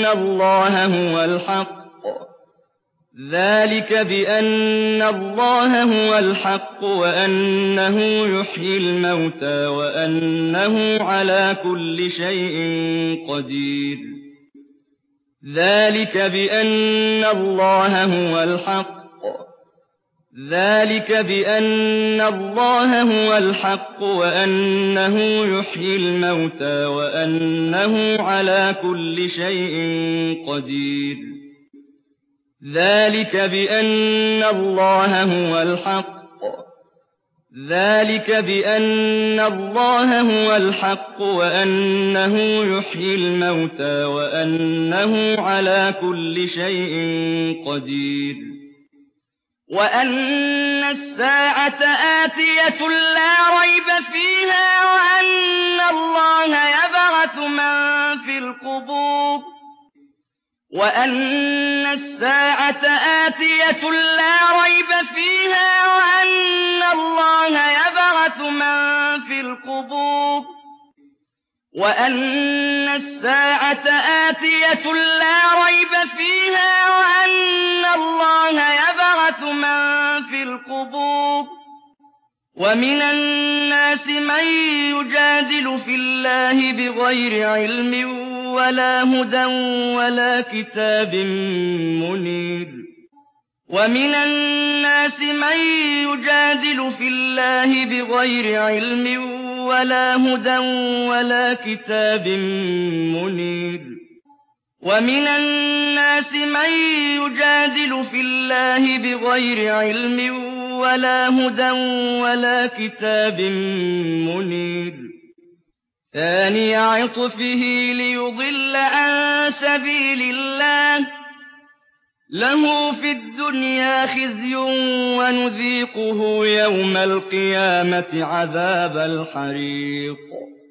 الله هو الحق وأنه يحيي الموتى وأنه على كل شيء قدير ذلك بأن الله هو الحق وأنه يحيي الموتى وأنه على كل شيء قدير ذلك بأن الله هو الحق وأنه يحيي الموتى وأنه على كل شيء قدير وأن الساعة آتية لا ريب فيها وأن الله يبعث من في القبور ومن الناس من يجادل في الله بغير علم ولا هدى ولا كتاب منير ثاني عطفه ليضل عن سبيل الله له في الدنيا خزي ونذيقه يوم القيامة عذاب الحريق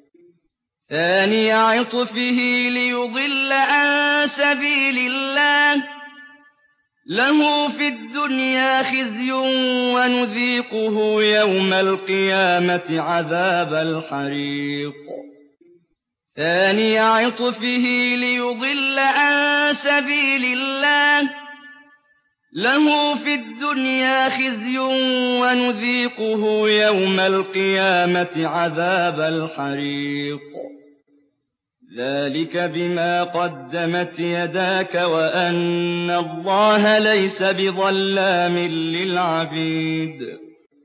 ثاني عطفه ليضل عن سبيل الله له في الدنيا خزي ونذيقه يوم القيامة عذاب الحريق ذلك بما قدمت يداك وأن الله ليس بظلام للعبيد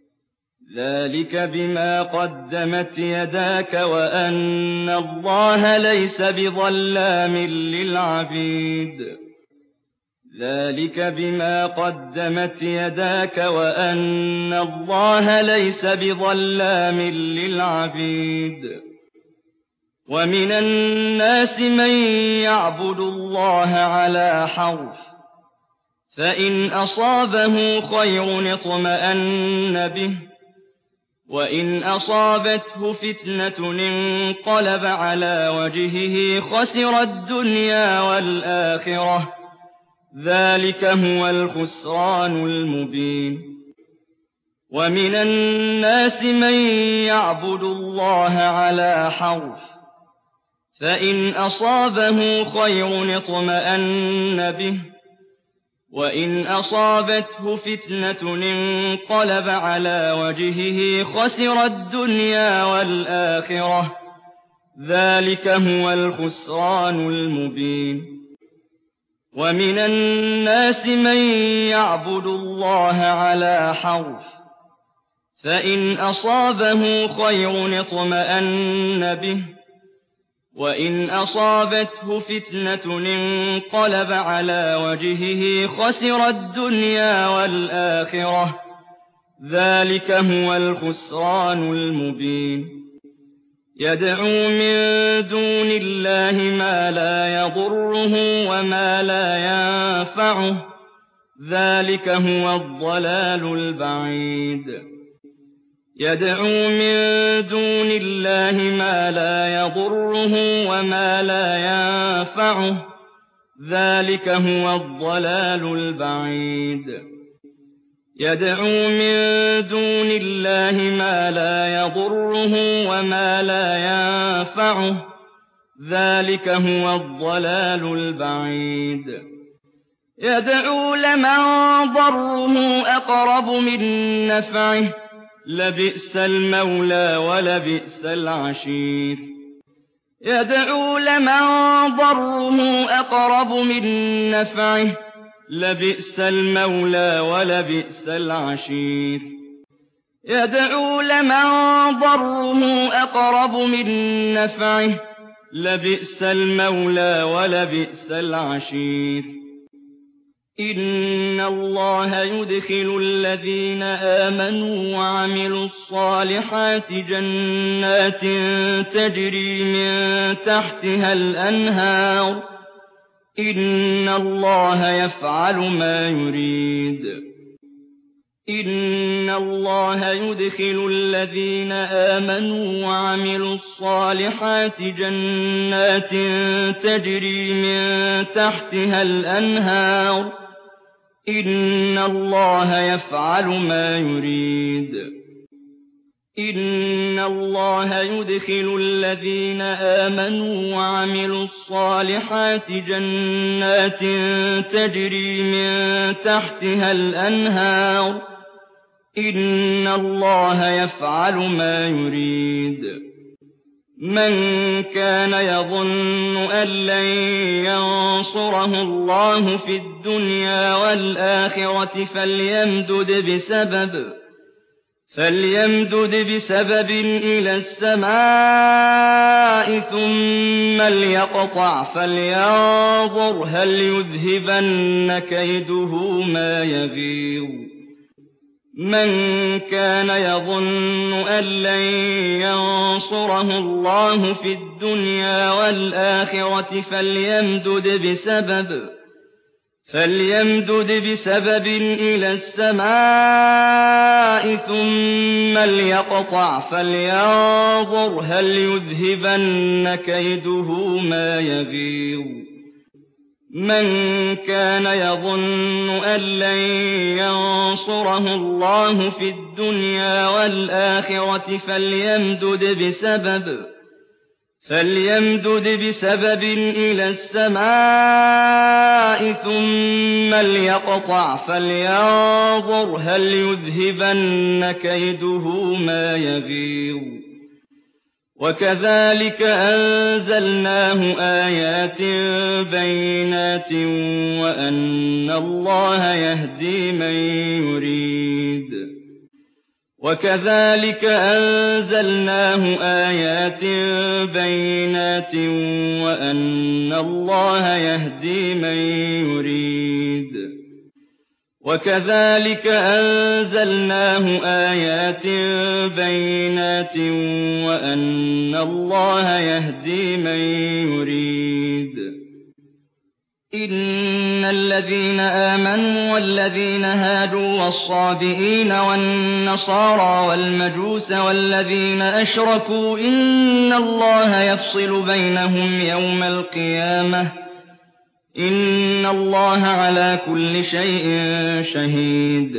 ومن الناس من يعبد الله على حرف فإن أصابه خير اطمأن به وإن أصابته فتنة انقلب على وجهه خسر الدنيا والآخرة ذلك هو الخسران المبين ومن الناس من يعبد الله على حرف فإن أصابه خير اطمأن به وإن أصابته فتنة انقلب على وجهه خسر الدنيا والآخرة ذلك هو الخسران المبين ومن الناس من يعبد الله على حرف فإن أصابه خير اطمأن به وإن أصابته فتنة انقلب على وجهه خسر الدنيا والآخرة ذلك هو الخسران المبين يدعو من دون الله ما لا يضره وما لا ينفعه ذلك هو الضلال البعيد يدعو من دون الله ما لا يضره وما لا ينفعه ذلك هو الضلال البعيد يدعو من دون الله ما لا يضره وما لا ينفعه ذلك هو الضلال البعيد يدعو لمن ضره أقرب من نفعه لبئس المولى ولبئس العشير يدعو لمن ضره أقرب من نفعه لبئس المولى ولبئس العشير يدعو لمن ضره أقرب من نفعه لبئس المولى ولبئس العشير إِنَّ اللَّهَ يُدْخِلُ الَّذِينَ آمَنُوا وَعَمِلُوا الصَّالِحَاتِ جَنَّاتٍ تَجْرِي مِن تَحْتِهَا الْأَنْهَارُ ۚ إِنَّ اللَّهَ يَفْعَلُ مَا يُرِيدُ إِنَّ اللَّهَ يُدْخِلُ الَّذِينَ آمَنُوا وَعَمِلُوا الصَّالِحَاتِ جَنَّاتٍ تَجْرِي مِن تَحْتِهَا الْأَنْهَارُ ۚ إِنَّ اللَّهَ يَفْعَلُ مَا يُرِيدُ إِنَّ اللَّهَ يُدْخِلُ الَّذِينَ آمَنُوا وَعَمِلُوا الصَّالِحَاتِ جَنَّاتٍ تَجْرِي مِن تَحْتِهَا الْأَنْهَارُ ۚ إِنَّ اللَّهَ يَفْعَلُ مَا يُرِيدُ مَن كَانَ يَظُنُّ أَن لَّن يَنصُرَهُ اللَّهُ فِي الدُّنْيَا وَالْآخِرَةِ فَلْيَمْدُدْ بِسَبَبٍ إِلَى السَّمَاءِ ثُمَّ لْيَقْطَعْ فَلْيَنظُرْ هَلْ يُذْهِبَنَّ كَيْدُهُ مَا يَغِيظُ مَن كَانَ يَظُنُّ أَن لَّن يَنصُرَهُ اللَّهُ فِي الدُّنْيَا وَالْآخِرَةِ فَلْيَمْدُدْ بِسَبَبٍ إِلَى السَّمَاءِ ثُمَّ لْيَقْطَعْ فَلْيَنظُرْ هَلْ يُذْهِبَنَّ كَيْدُهُ مَا يَغِيظُ مَن كَانَ يَظُنُّ أَن لَّن يَنصُرَهُ اللَّهُ فِي الدُّنْيَا وَالْآخِرَةِ فَلْيَمْدُدْ بِسَبَبٍ إِلَى السَّمَاءِ ثُمَّ لْيَقْطَعْ فَلْيَنظُرْ هَلْ يُذْهِبَنَّ كَيْدُهُ مَا يَغِيظُ وَكَذَٰلِكَ أَنزَلْنَاهُ آيَاتٍ بَيِّنَاتٍ وَأَنَّ اللَّهَ يَهْدِي مَن يُرِيدُ وَكَذَٰلِكَ أَنزَلْنَاهُ آيَاتٍ بَيِّنَاتٍ وَأَنَّ اللَّهَ يَهْدِي مَن يُرِيدُ وَكَذَٰلِكَ أَنزَلْنَاهُ آيَاتٍ بَيِّنَاتٍ وَأَنَّ اللَّهَ يَهْدِي مَن يُرِيدُ إِنَّ الَّذِينَ آمَنُوا وَالَّذِينَ هَادُوا وَالصَّابِئِينَ وَالنَّصَارَىٰ وَالْمَجُوسَ وَالَّذِينَ أَشْرَكُوا إِنَّ اللَّهَ يَفْصِلُ بَيْنَهُمْ يَوْمَ الْقِيَامَةِ ۗ إِنَّ اللَّهَ عَلَىٰ كُلِّ شَيْءٍ شَهِيدٌ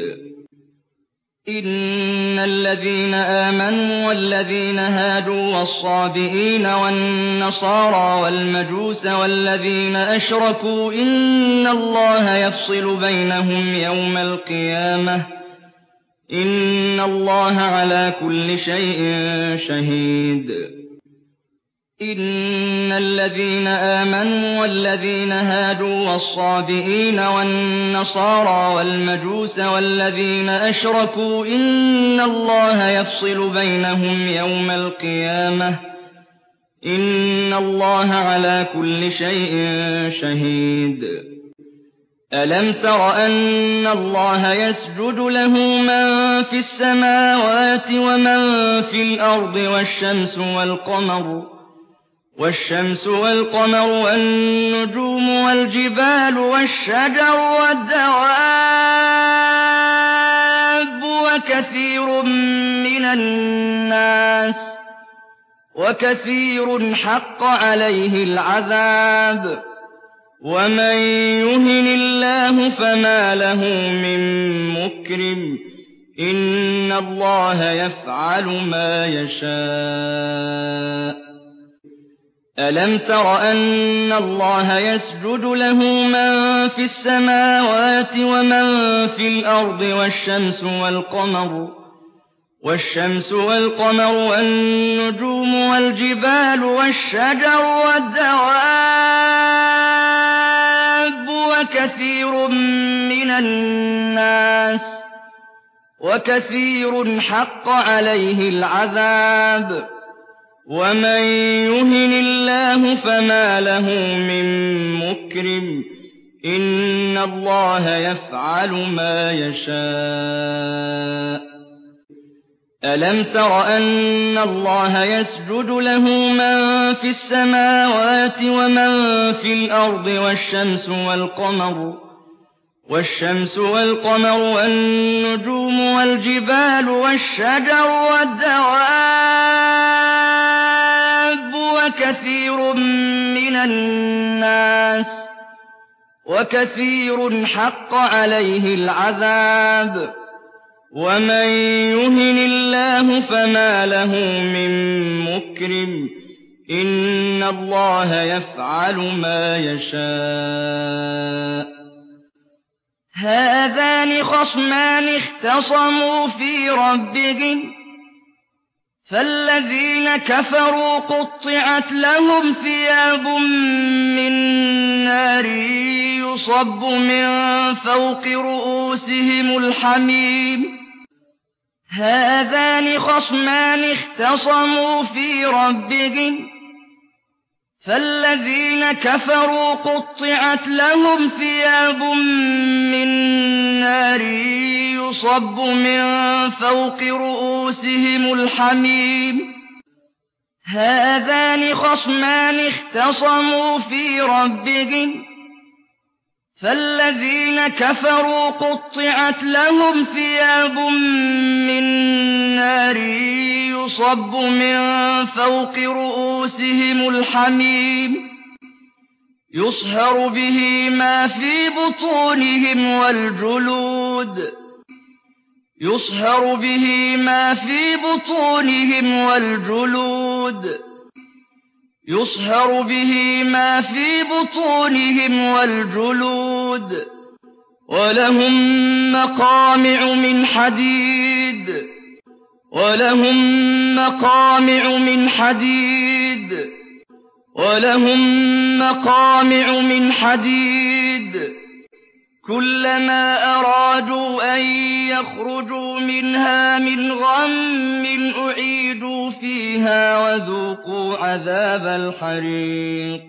إِنَّ الَّذِينَ آمَنُوا وَالَّذِينَ هَادُوا وَالصَّابِئِينَ وَالنَّصَارَىٰ وَالْمَجُوسَ وَالَّذِينَ أَشْرَكُوا إِنَّ اللَّهَ يَفْصِلُ بَيْنَهُمْ يَوْمَ الْقِيَامَةِ ۗ إِنَّ اللَّهَ عَلَىٰ كُلِّ شَيْءٍ شَهِيدٌ إِنَّ الَّذِينَ آمَنُوا وَالَّذِينَ هَادُوا وَالصَّابِئِينَ وَالنَّصَارَىٰ وَالْمَجُوسَ وَالَّذِينَ أَشْرَكُوا إِنَّ اللَّهَ يَفْصِلُ بَيْنَهُمْ يَوْمَ الْقِيَامَةِ ۗ إِنَّ اللَّهَ عَلَىٰ كُلِّ شَيْءٍ شَهِيدٌ أَلَمْ تَرَ أَنَّ اللَّهَ يَسْجُدُ لَهُ مَن فِي السَّمَاوَاتِ وَمَن فِي الْأَرْضِ والشمس والقمر والنجوم والجبال والشجر والدواب وكثير حق عليه العذاب ومن يهن الله فما له من مكرم إن الله يفعل ما يشاء ألم تر أن الله يسجد له من في السماوات ومن في الأرض والشمس والقمر والنجوم والجبال والشجر والدواب وكثير حق عليه العذاب ومن يهن الله فما له من مكرم إِنَّ اللَّهَ يَفْعَلُ مَا يَشَاءُ أَلَمْ تَرَ أَنَّ اللَّهَ يَسْجُدُ لَهُ مَن فِي السَّمَاوَاتِ وَمَن فِي الْأَرْضِ وَالشَّمْسُ وَالْقَمَرُ وَالنُّجُومُ وَالْجِبَالُ وَالشَّجَرُ وَالدَّوَابُّ وَكَثِيرٌ حَقَّ عَلَيْهِ الْعَذَابُ وَمَن يُهِنِ اللَّهُ فَمَا لَهُ مِن مُّكْرِمٍ إِنَّ اللَّهَ يَفْعَلُ مَا يَشَاءُ هَٰذَانِ خَصْمَانِ اخْتَصَمُوا فِي رَبِّهِمْ فَالَّذِينَ كَفَرُوا قُطِّعَتْ لَهُمْ ثِيَابٌ مِّن نَّارٍ يُصَبُّ مِن فَوْقِ رُءُوسِهِمُ الْحَمِيمُ هَٰذَانِ خَصْمَانِ اخْتَصَمُوا فِي رَبِّهِمْ فَالَّذِينَ كَفَرُوا قُطِّعَتْ لَهُمْ ثِيَابٌ مِّن نَّارٍ يُصَبُّ مِن فَوْقِ رُءُوسِهِمُ الْحَمِيمُ هَٰذَانِ خَصْمَانِ اخْتَصَمُوا فِي رَبِّهِمْ فَالَّذِينَ كَفَرُوا قُطِّعَتْ لَهُمْ ثِيَابٌ مِّن نَّارٍ يُصَبُّ مِن فَوْقِ رُءُوسِهِمُ الْحَمِيمُ يُصْهَرُ بِهِ مَا فِي بُطُونِهِمْ وَالْجُلُودُ وَلَهُم مَّقَامِعُ مِنْ حَدِيدٍ كُلَّمَا أَرَادُوا أَن يَخْرُجُوا مِنْهَا مِنْ غَمٍّ أُعِيدُوا فِيهَا وَذُوقُوا عَذَابَ الْحَرِيقِ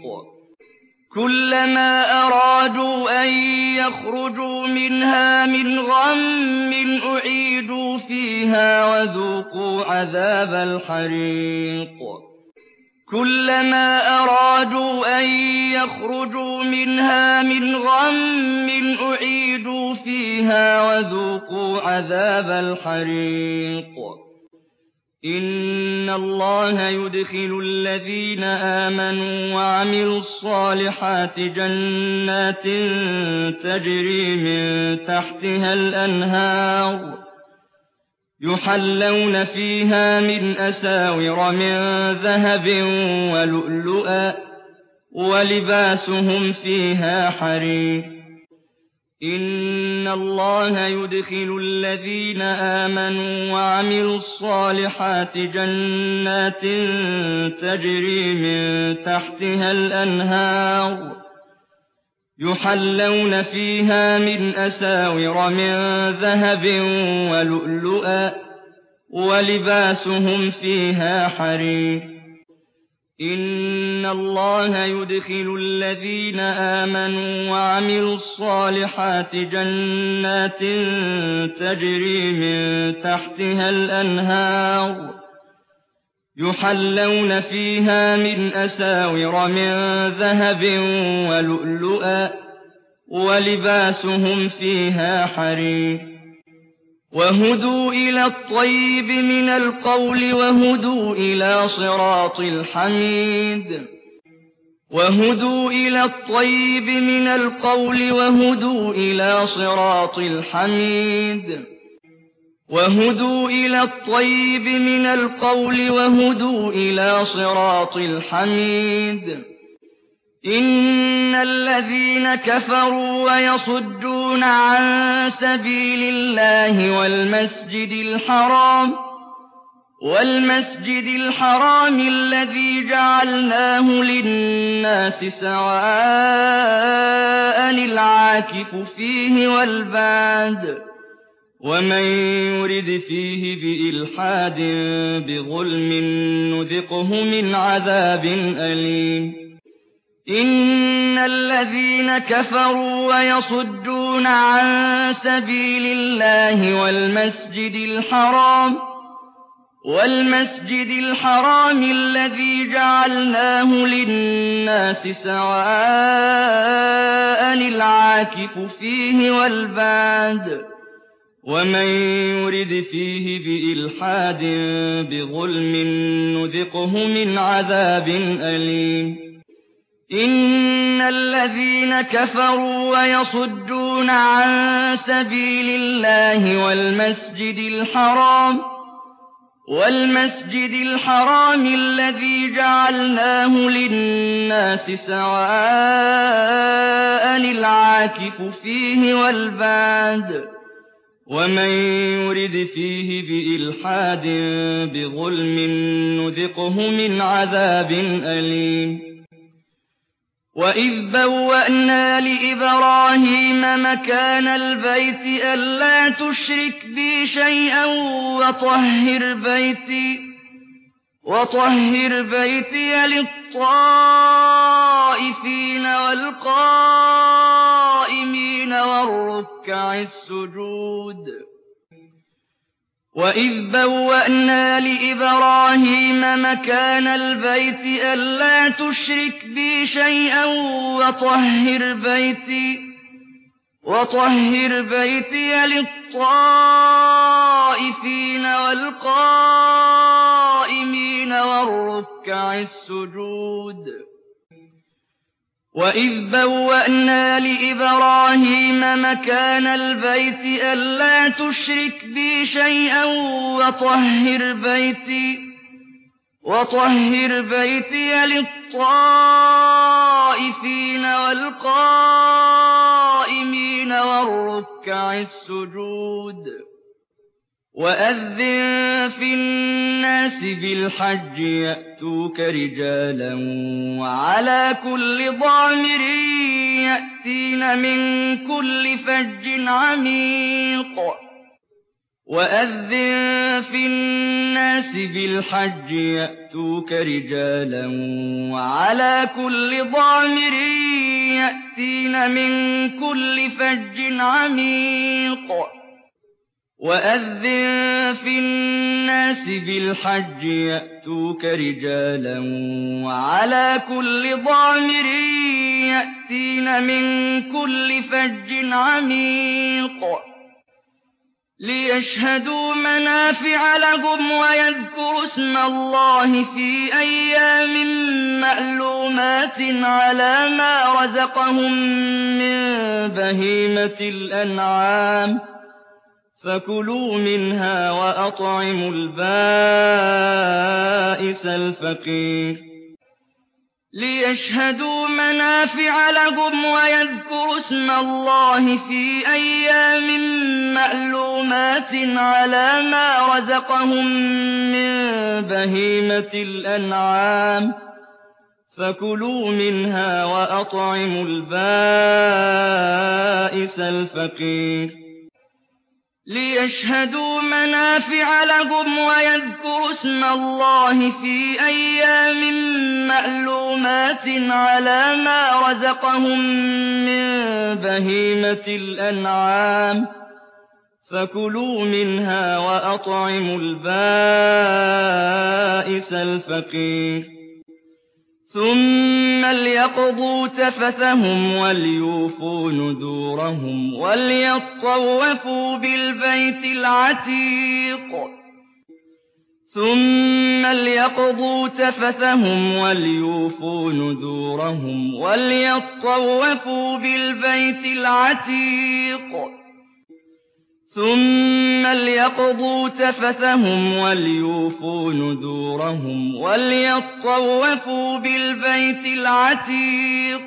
كُلَّمَا أَرَادُوا أَن يَخْرُجُوا مِنْهَا مِنْ غَمٍّ أُعِيدُوا فِيهَا وَذُوقُوا عَذَابَ الْحَرِيقِ إِنَّ اللَّهَ يُدْخِلُ الَّذِينَ آمَنُوا وَعَمِلُوا الصَّالِحَاتِ جَنَّاتٍ تَجْرِي مِن تَحْتِهَا الْأَنْهَارُ يُحَلَّوْنَ فِيهَا مِنْ أَسَاوِرَ مِن ذَهَبٍ وَلُؤْلُؤًا وَلِبَاسُهُمْ فِيهَا حَرِيرٌ إِنَّ اللَّهَ يُدْخِلُ الَّذِينَ آمَنُوا وَعَمِلُوا الصَّالِحَاتِ جَنَّاتٍ تَجْرِي مِن تَحْتِهَا الْأَنْهَارُ يُحَلَّوْنَ فِيهَا مِنْ أَسَاوِرَ مِن ذَهَبٍ وَلُؤْلُؤًا وَلِبَاسُهُمْ فِيهَا حَرِيرٌ إِنَّ اللَّهَ يُدْخِلُ الَّذِينَ آمَنُوا وَعَمِلُوا الصَّالِحَاتِ جَنَّاتٍ تَجْرِي مِن تَحْتِهَا الْأَنْهَارُ يُحَلَّوْنَ فِيهَا مِنْ أَسَاوِرَ مِن ذَهَبٍ وَلُؤْلُؤًا وَلِبَاسُهُمْ فِيهَا حَرِيرٌ وَهُدُوا إِلَى الطَّيِّبِ مِنَ الْقَوْلِ وَهُدُوا إِلَىٰ صِرَاطِ الْحَمِيدِ وَهُدُوا إِلَى الطَّيِّبِ مِنَ الْقَوْلِ وَهُدُوا إِلَىٰ صِرَاطِ الْحَمِيدِ وَهُدُوا إِلَى الطَّيِّبِ مِنَ الْقَوْلِ وَهُدُوا إِلَىٰ صِرَاطِ الْحَمِيدِ إِنَّ الَّذِينَ كَفَرُوا وَيَصُدُّونَ عَن سَبِيلِ اللَّهِ وَالْمَسْجِدِ الْحَرَامِ الَّذِي جَعَلْنَاهُ لِلنَّاسِ سَوَاءً الْعَاكِفُ فِيهِ وَالْبَادِ وَمَن يُرِدْ فِيهِ بِإِلْحَادٍ بِظُلْمٍ نُّذِقْهُ مِنْ عَذَابٍ أَلِيمٍ إن الذين كفروا ويصدون عن سبيل الله والمسجد الحرام الذي جعلناه للناس سواء العاكف فيه والباد ومن يرد فيه بإلحاد بظلم نذقه من عذاب أليم إن الذين كفروا ويصدون عن سبيل الله والمسجد الحرام الذي جعلناه للناس سواء العاكف فيه والباد ومن يرد فيه بإلحاد بظلم نذقه من عذاب أليم وإذ بوأنا لإبراهيم مكان البيت ألا تشرك بي شيئا وطهر بيتي للطائفين والقائمين والركع السجود وإذ بوأنا لإبراهيم مكان البيت ألا تشرك بي شيئا وطهر بيتي للطائفين والقائمين والركع السجود وإذ بوأنا لإبراهيم مكان البيت ألا تشرك بي شيئا وطهر بيتي للطائفين والقائمين والركع السجود وأذن في الناس بالحج يأتوك رجالا وعلى كل ضامر يأتين من كل فج عميق وأذن في الناس بالحج يأتوك رجالا وعلى كل ضامر يأتين من كل فج عميق وأذن في الناس بالحج يأتوك رجالا وعلى كل ضامر يأتين من كل فج عميق ليشهدوا منافع لهم ويذكروا اسم الله في أيام معلومات على ما رزقهم من بهيمة الأنعام فكلوا منها وأطعموا البائس الفقير ليشهدوا منافع لهم ويذكروا اسم الله في أيام معلومات على ما رزقهم من بهيمة الأنعام فكلوا منها وأطعموا البائس الفقير ليشهدوا منافع لهم ويذكروا اسم الله في أيام معلومات على ما رزقهم من بهيمة الأنعام فكلوا منها وأطعموا البائس الفقير ثم ليقضوا تفثهم وليوفوا نذورهم وليطوفوا بالبيت العتيق ثم ليقضوا تفثهم وليوفوا نذورهم وليطوفوا بالبيت العتيق ثم ليقضوا تفثهم وليوفوا نذورهم وليطوفوا بالبيت العتيق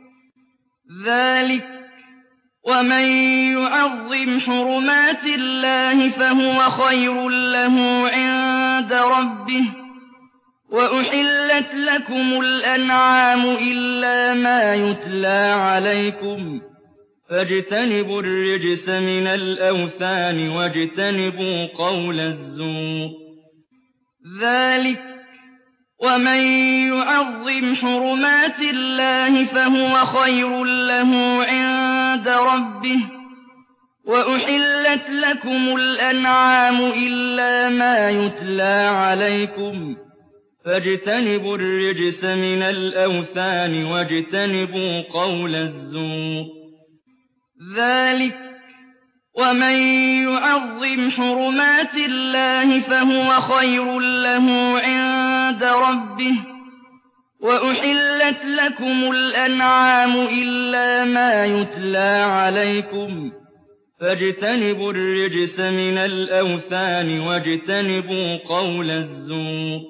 ذلك ومن يعظم حرمات الله فهو خير له عند ربه وأحلت لكم الأنعام إلا ما يتلى عليكم فاجتنبوا الرجس من الأوثان واجتنبوا قول الزور ذلك ومن يعظم حرمات الله فهو خير له عند ربه وأحلت لكم الأنعام إلا ما يتلى عليكم فاجتنبوا الرجس من الأوثان واجتنبوا قول الزور ذلك ومن يعظم حرمات الله فهو خير له عند ربه وأحلت لكم الأنعام إلا ما يتلى عليكم فاجتنبوا الرجس من الأوثان واجتنبوا قول الزور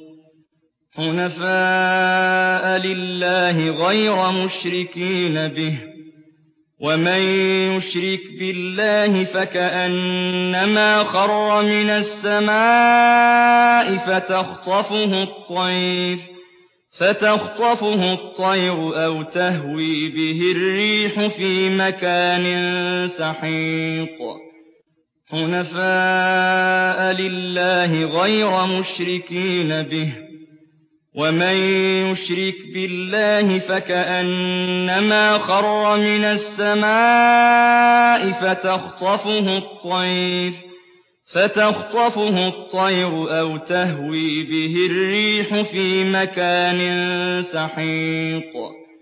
حنفاء لله غير مشركين به ومن يشرك بالله فكأنما خر من السماء فتخطفه الطير أو تهوي به الريح في مكان سحيق حنفاء لله غير مشركين به ومن يشرك بالله فكأنما خر من السماء فتخطفه الطير أو تهوي به الريح في مكان سحيق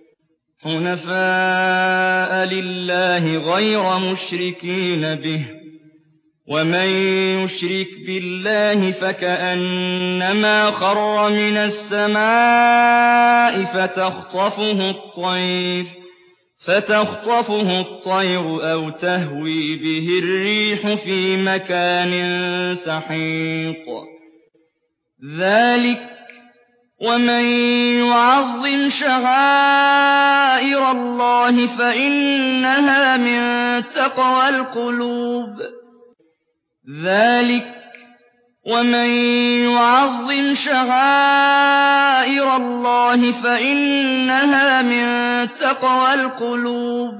حنفاء لله غير مشركين به ومن يشرك بالله فكأنما خر من السماء فتخطفه الطير أو تهوي به الريح في مكان سحيق ذلك ومن يعظم شعائر الله فإنها من تقوى القلوب ذلك ومن يعظم شعائر الله فإنها من تقوى القلوب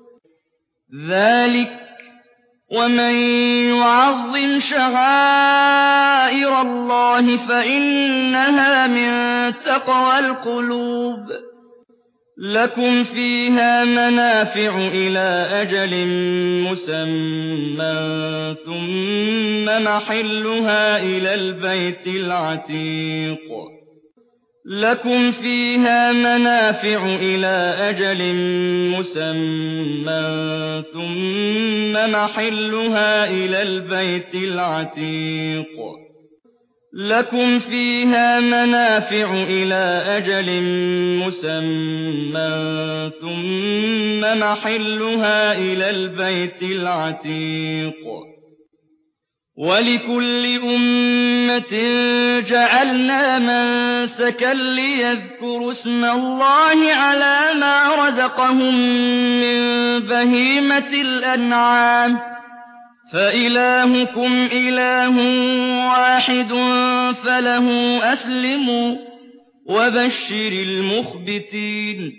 ذلك ومن يعظم شعائر الله فإنها من تقوى القلوب لكم فيها منافع إلى أجل مسمى ثم محلها إلى البيت العتيق لكم فيها منافع إلى أجل مسمى ثم محلها إلى البيت العتيق لكم فيها منافع إلى أجل مسمى ثم محلها إلى البيت العتيق ولكل أمة جعلنا منسكا ليذكروا اسم الله على ما رزقهم من بهيمة الأنعام فإلهكم إله واحد فله أسلموا وبشر المخبتين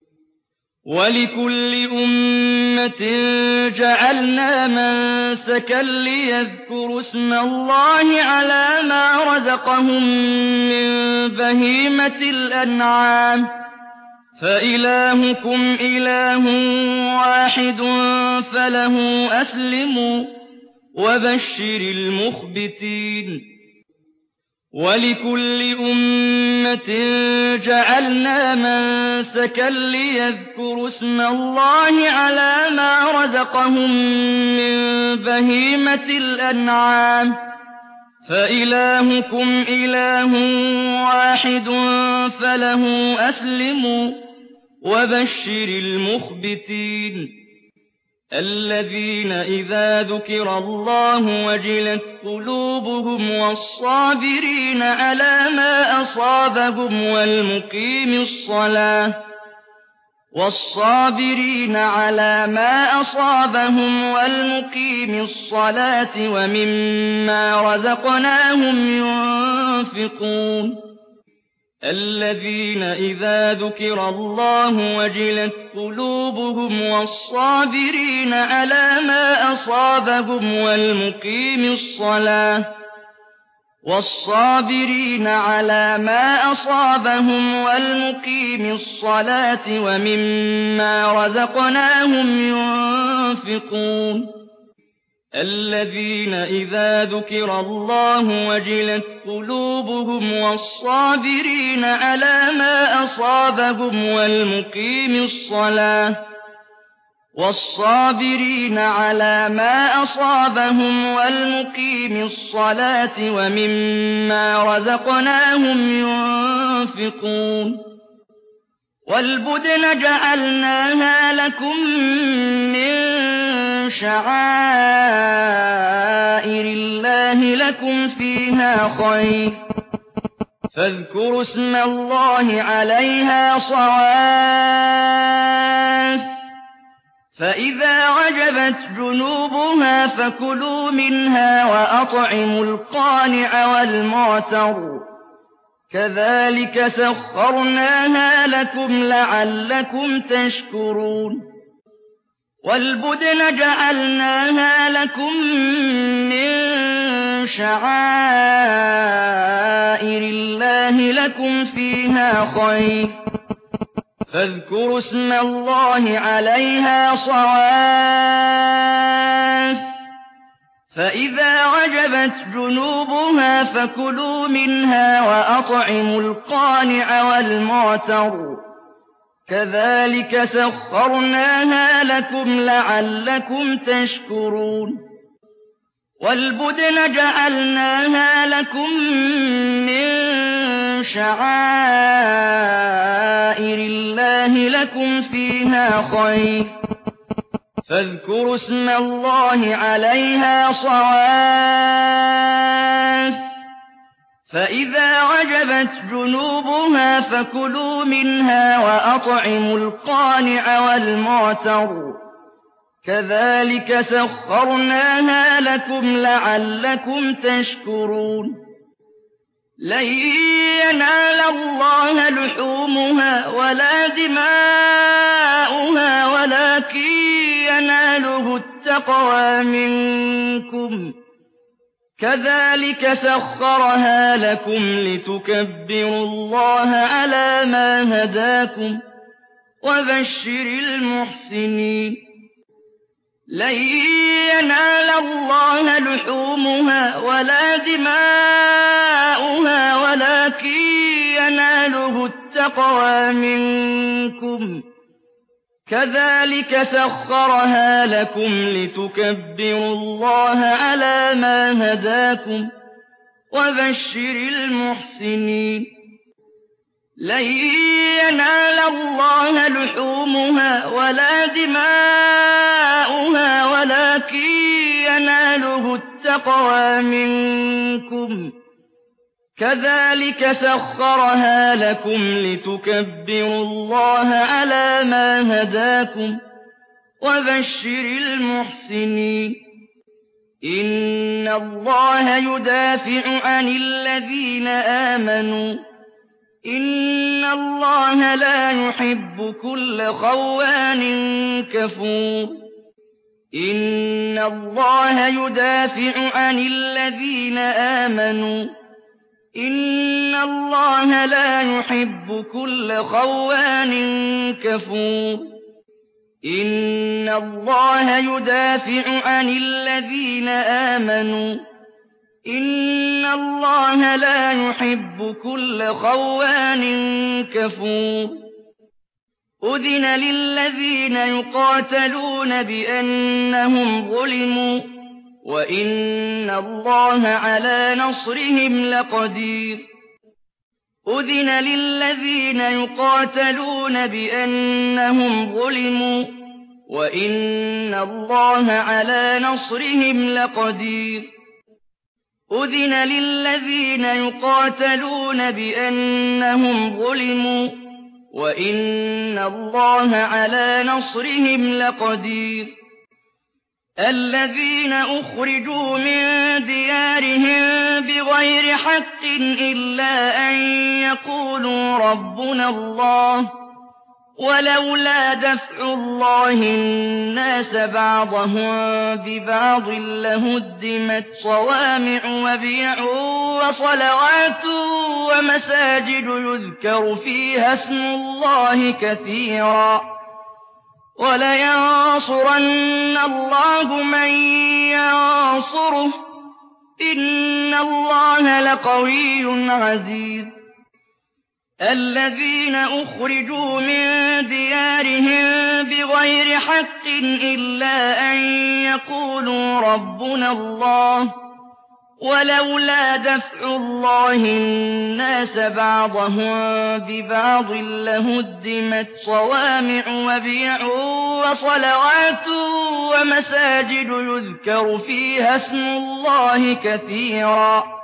ولكل أمة جعلنا منسكا ليذكروا اسم الله على ما رزقهم من بهيمة الأنعام فإلهكم إله واحد فله أسلموا وبشر المخبتين ولكل أمة جعلنا منسكا ليذكروا اسم الله على ما رزقهم من بهيمة الأنعام فإلهكم إله واحد فله أسلموا وبشر المخبتين الذين إذا ذكر الله وجلت قلوبهم والصابرين على ما أصابهم والمقيم الصلاة ومما رزقناهم ينفقون الذين إذا ذكر الله وجلت قلوبهم والصابرين على ما أصابهم والمقيم والصابرين على ما أصابهم والمقيم الصلاة ومما رزقناهم ينفقون الذين إذا ذكر الله وجلت قلوبهم والصابرين على ما أصابهم والمقيم الصلاة ومما رزقناهم ينفقون والبدن جعلناها لكم من شعائر الله لكم فيها خير فاذكروا اسم الله عليها صواف فإذا وجبت جنوبها فكلوا منها وأطعموا القانع والمعتر كذلك سخرناها لكم لعلكم تشكرون والبدن جعلناها لكم من شعائر الله لكم فيها خير فاذكروا اسم الله عليها صواف فإذا وجبت جنوبها فكلوا منها وأطعموا القانع والمعتر كذلك سخرناها لكم لعلكم تشكرون والبدن جعلناها لكم من شعائر الله لكم فيها خير فاذكروا اسم الله عليها صواف فإذا وجبت جنوبها فكلوا منها وأطعموا القانع والمعتر كذلك سخرناها لكم لعلكم تشكرون لن ينال الله لحومها ولا دماؤها ولكن يناله التقوى منكم كذلك سخرها لكم لتكبروا الله على ما هداكم وبشر المحسنين لن ينال الله لحومها ولا دماؤها ولكن يناله التقوى منكم كذلك سخرها لكم لتكبروا الله على ما هداكم وبشر المحسنين لن ينال الله لحومها ولا دماؤها ولكن يناله التقوى منكم كذلك سخرها لكم لتكبروا الله على ما هداكم وبشر المحسنين إن الله يدافع عن الذين آمنوا إن الله لا يحب كل خوان كفور إن الله يدافع عن الذين آمنوا إن الله لا يحب كل خوان كفور إن الله يدافع عن الذين آمنوا إن الله لا يحب كل خوان كفور أذن للذين يقاتلون بأنهم ظلموا وإن الله على نصرهم لقدير أذن للذين يقاتلون بأنهم ظلموا وإن الله على نصرهم لقدير أذن للذين يقاتلون بأنهم ظلموا وإن الله على نصرهم لقدير الذين أخرجوا من ديارهم بغير حق إلا أن يقولوا ربنا الله ولولا دفع الله الناس بعضهم ببعض لهدمت صوامع وبيع وصلوات ومساجد يذكر فيها اسم الله كثيرا ولينصرن الله من ينصره إن الله لقوي عزيز الذين أخرجوا من ديارهم بغير حق إلا أن يقولوا ربنا الله ولولا دفع الله الناس بعضهم ببعض لهدمت صوامع وبيع وصلوات ومساجد يذكر فيها اسم الله كثيرا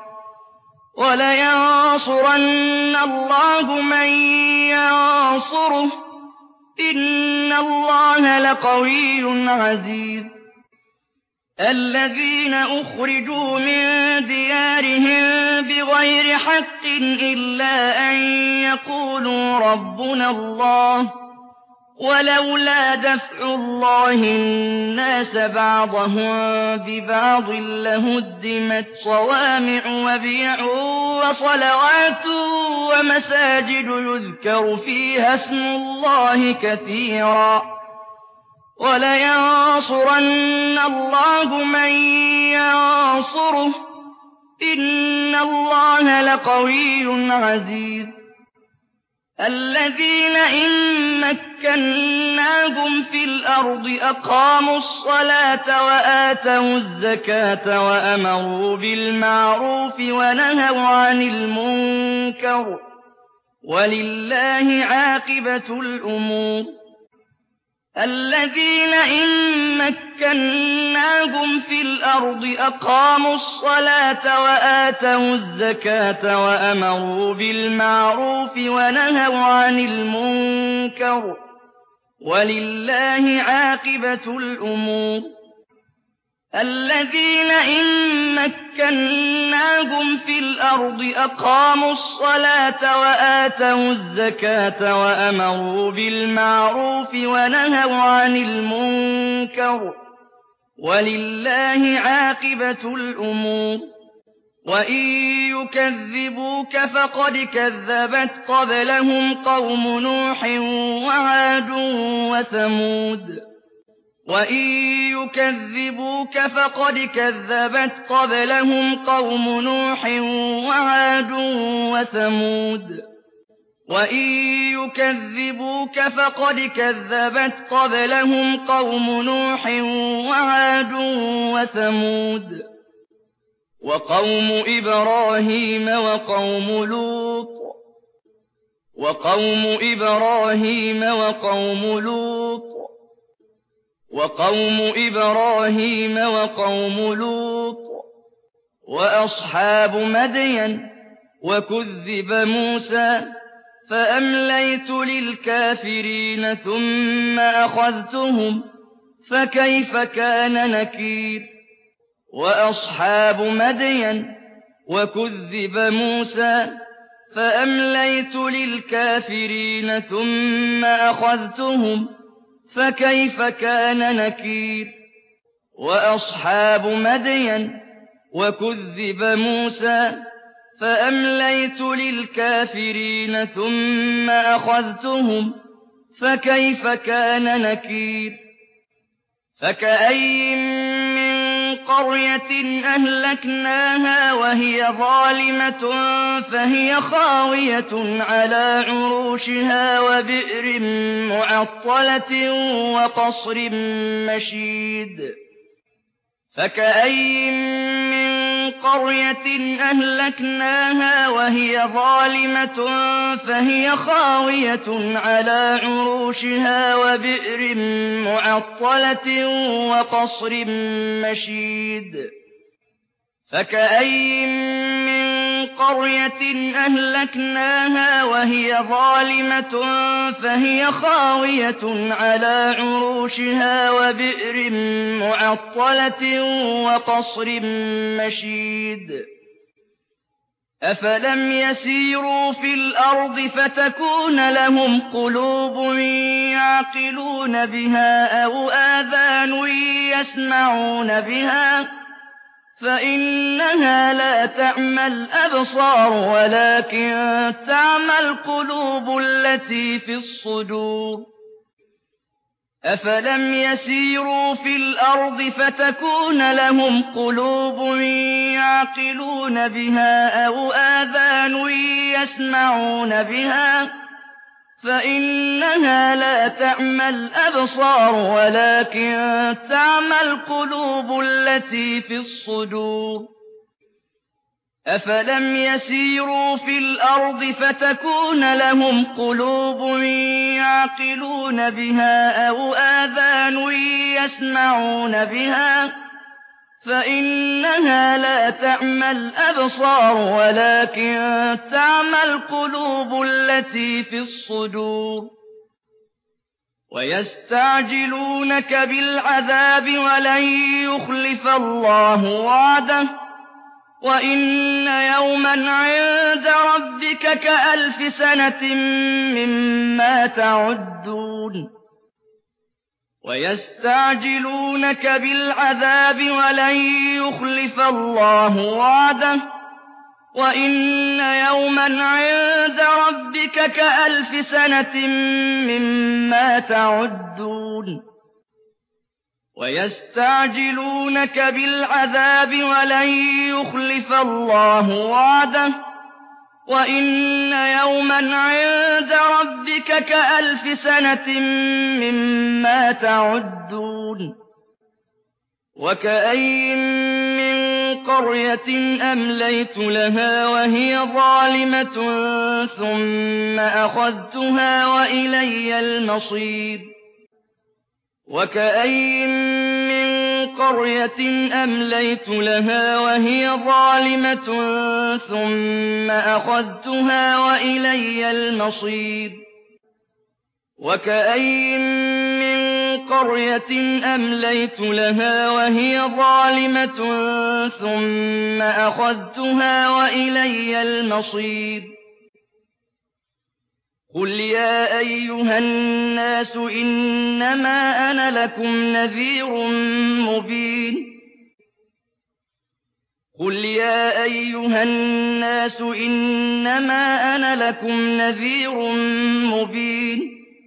ولينصرن الله من ينصره إن الله لقوي عزيز الذين أخرجوا من ديارهم بغير حق إلا أن يقولوا ربنا الله ولولا دفع الله الناس بعضهم ببعض لهدمت صوامع وبيع وصلوات ومساجد يذكر فيها اسم الله كثيرا ولينصرن الله من ينصره إن الله لقوي عزيز الذين إن مكناهم في الأرض أقاموا الصلاة وآتوا الزكاة وأمروا بالمعروف ونهوا عن المنكر ولله عاقبة الأمور الذين إن مكناهم في الأرض أقاموا الصلاة وآتوا الزكاة وأمروا بالمعروف ونهوا عن المنكر ولله عاقبة الأمور الذين إن مكناهم في الأرض أقاموا الصلاة وآتوا الزكاة وأمروا بالمعروف ونهوا عن المنكر ولله عاقبة الأمور وإن يكذبوك فقد كذبت قبلهم قوم نوح وعاد وثمود وإن يكذبوك فقد كذبت قبلهم قوم نوح وعاد وثمود وإن يكذبوك فقد كذبت قبلهم قوم نوح وعاد وثمود وقوم إبراهيم وقوم لوط وقوم إبراهيم وقوم لوط وقوم إبراهيم وقوم لوط وأصحاب مدين وكذب موسى فأمليت للكافرين ثم أخذتهم فكيف كان نكير وأصحاب مدين وكذب موسى فأمليت للكافرين ثم أخذتهم فكيف كان نكير وأصحاب مدين وكذب موسى فأمليت للكافرين ثم أخذتهم فكيف كان نكير فكأين من قرية أهلكناها وهي ظالمة فهي خاوية على عروشها وبئر معطلة وقصر مشيد فكأين من قرية أهلكناها وهي ظالمة فهي خاوية على عروشها وبئر معطلة وقصر مشيد فكأين من قرية أهلكناها وهي ظالمة فهي خاوية على عروشها وبئر معطلة وقصر مشيد أفلم يسيروا في الأرض فتكون لهم قلوب يعقلون بها أو آذان يسمعون بها فإنها لا تعمى الأبصار ولكن تعمى القلوب التي في الصدور أفلم يسيروا في الأرض فتكون لهم قلوب يعقلون بها أو آذان يسمعون بها فإنها لا تعمى الأبصار ولكن تعمى القلوب التي في الصدور أفلم يسيروا في الأرض فتكون لهم قلوب يعقلون بها أو آذان يسمعون بها فإنها لا تعمى الأبصار ولكن تعمى القلوب التي في الصدور ويستعجلونك بالعذاب ولن يخلف الله وعده وإن يوما عند ربك كألف سنة مما تعدون ويستعجلونك بالعذاب ولن يخلف الله وعده وإن يوما عند ربك كألف سنة مما تعدون ويستعجلونك بالعذاب ولن يخلف الله وعده وإن يوما عند ربك كألف سنة مما تعدون وكأين من قرية أمليت لها وهي ظالمة ثم أخذتها وإلي المصير وكأين من قرية أمليت لها وهي ظالمة ثم أخذتها وإلي المصير وكأين من قرية أمليت لها وهي ظالمة ثم أخذتها وإلي المصير قل يا أيها الناس إنما أنا لكم نذير مبين قل يا أيها الناس إنما أنا لكم نذير مبين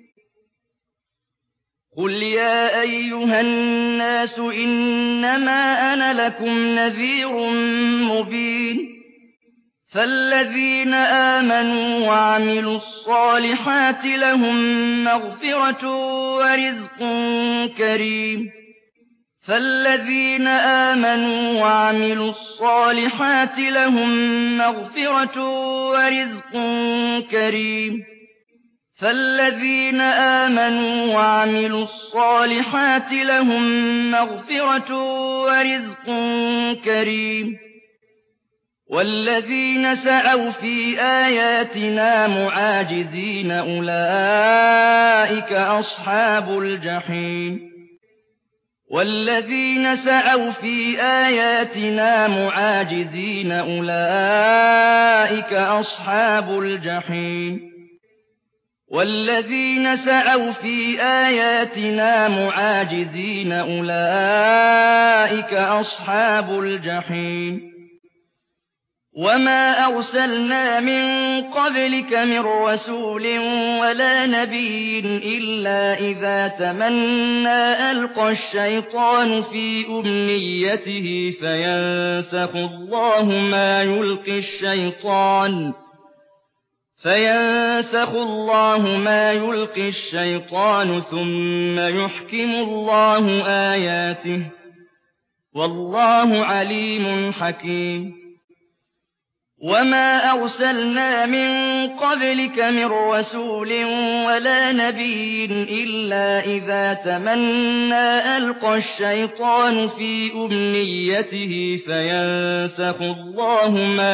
قل يا أيها الناس إنما أنا لكم نذير مبين فالذين آمنوا وعملوا الصالحات لهم مغفرة ورزق كريم فالذين آمنوا وعملوا الصالحات لهم مغفرة ورزق كريم فالذين آمنوا وعملوا الصالحات لهم مغفرة ورزق كريم والذين سعوا في آياتنا معاجزين أولئك أصحاب الجحيم والذين سعوا في آياتنا معاجزين أولئك أصحاب الجحيم والذين سعوا في آياتنا معاجزين أولئك أصحاب الجحيم وما أرسلنا من قبلك من رسول ولا نبي إلا إذا تمنى ألقى الشيطان في أمنيته فينسخ الله ما يلقي الشيطان ثم يحكم الله آياته والله عليم حكيم وما أرسلنا من قبلك من رسول ولا نبي إلا إذا تمنى ألقى الشيطان في أمنيته فينسخ الله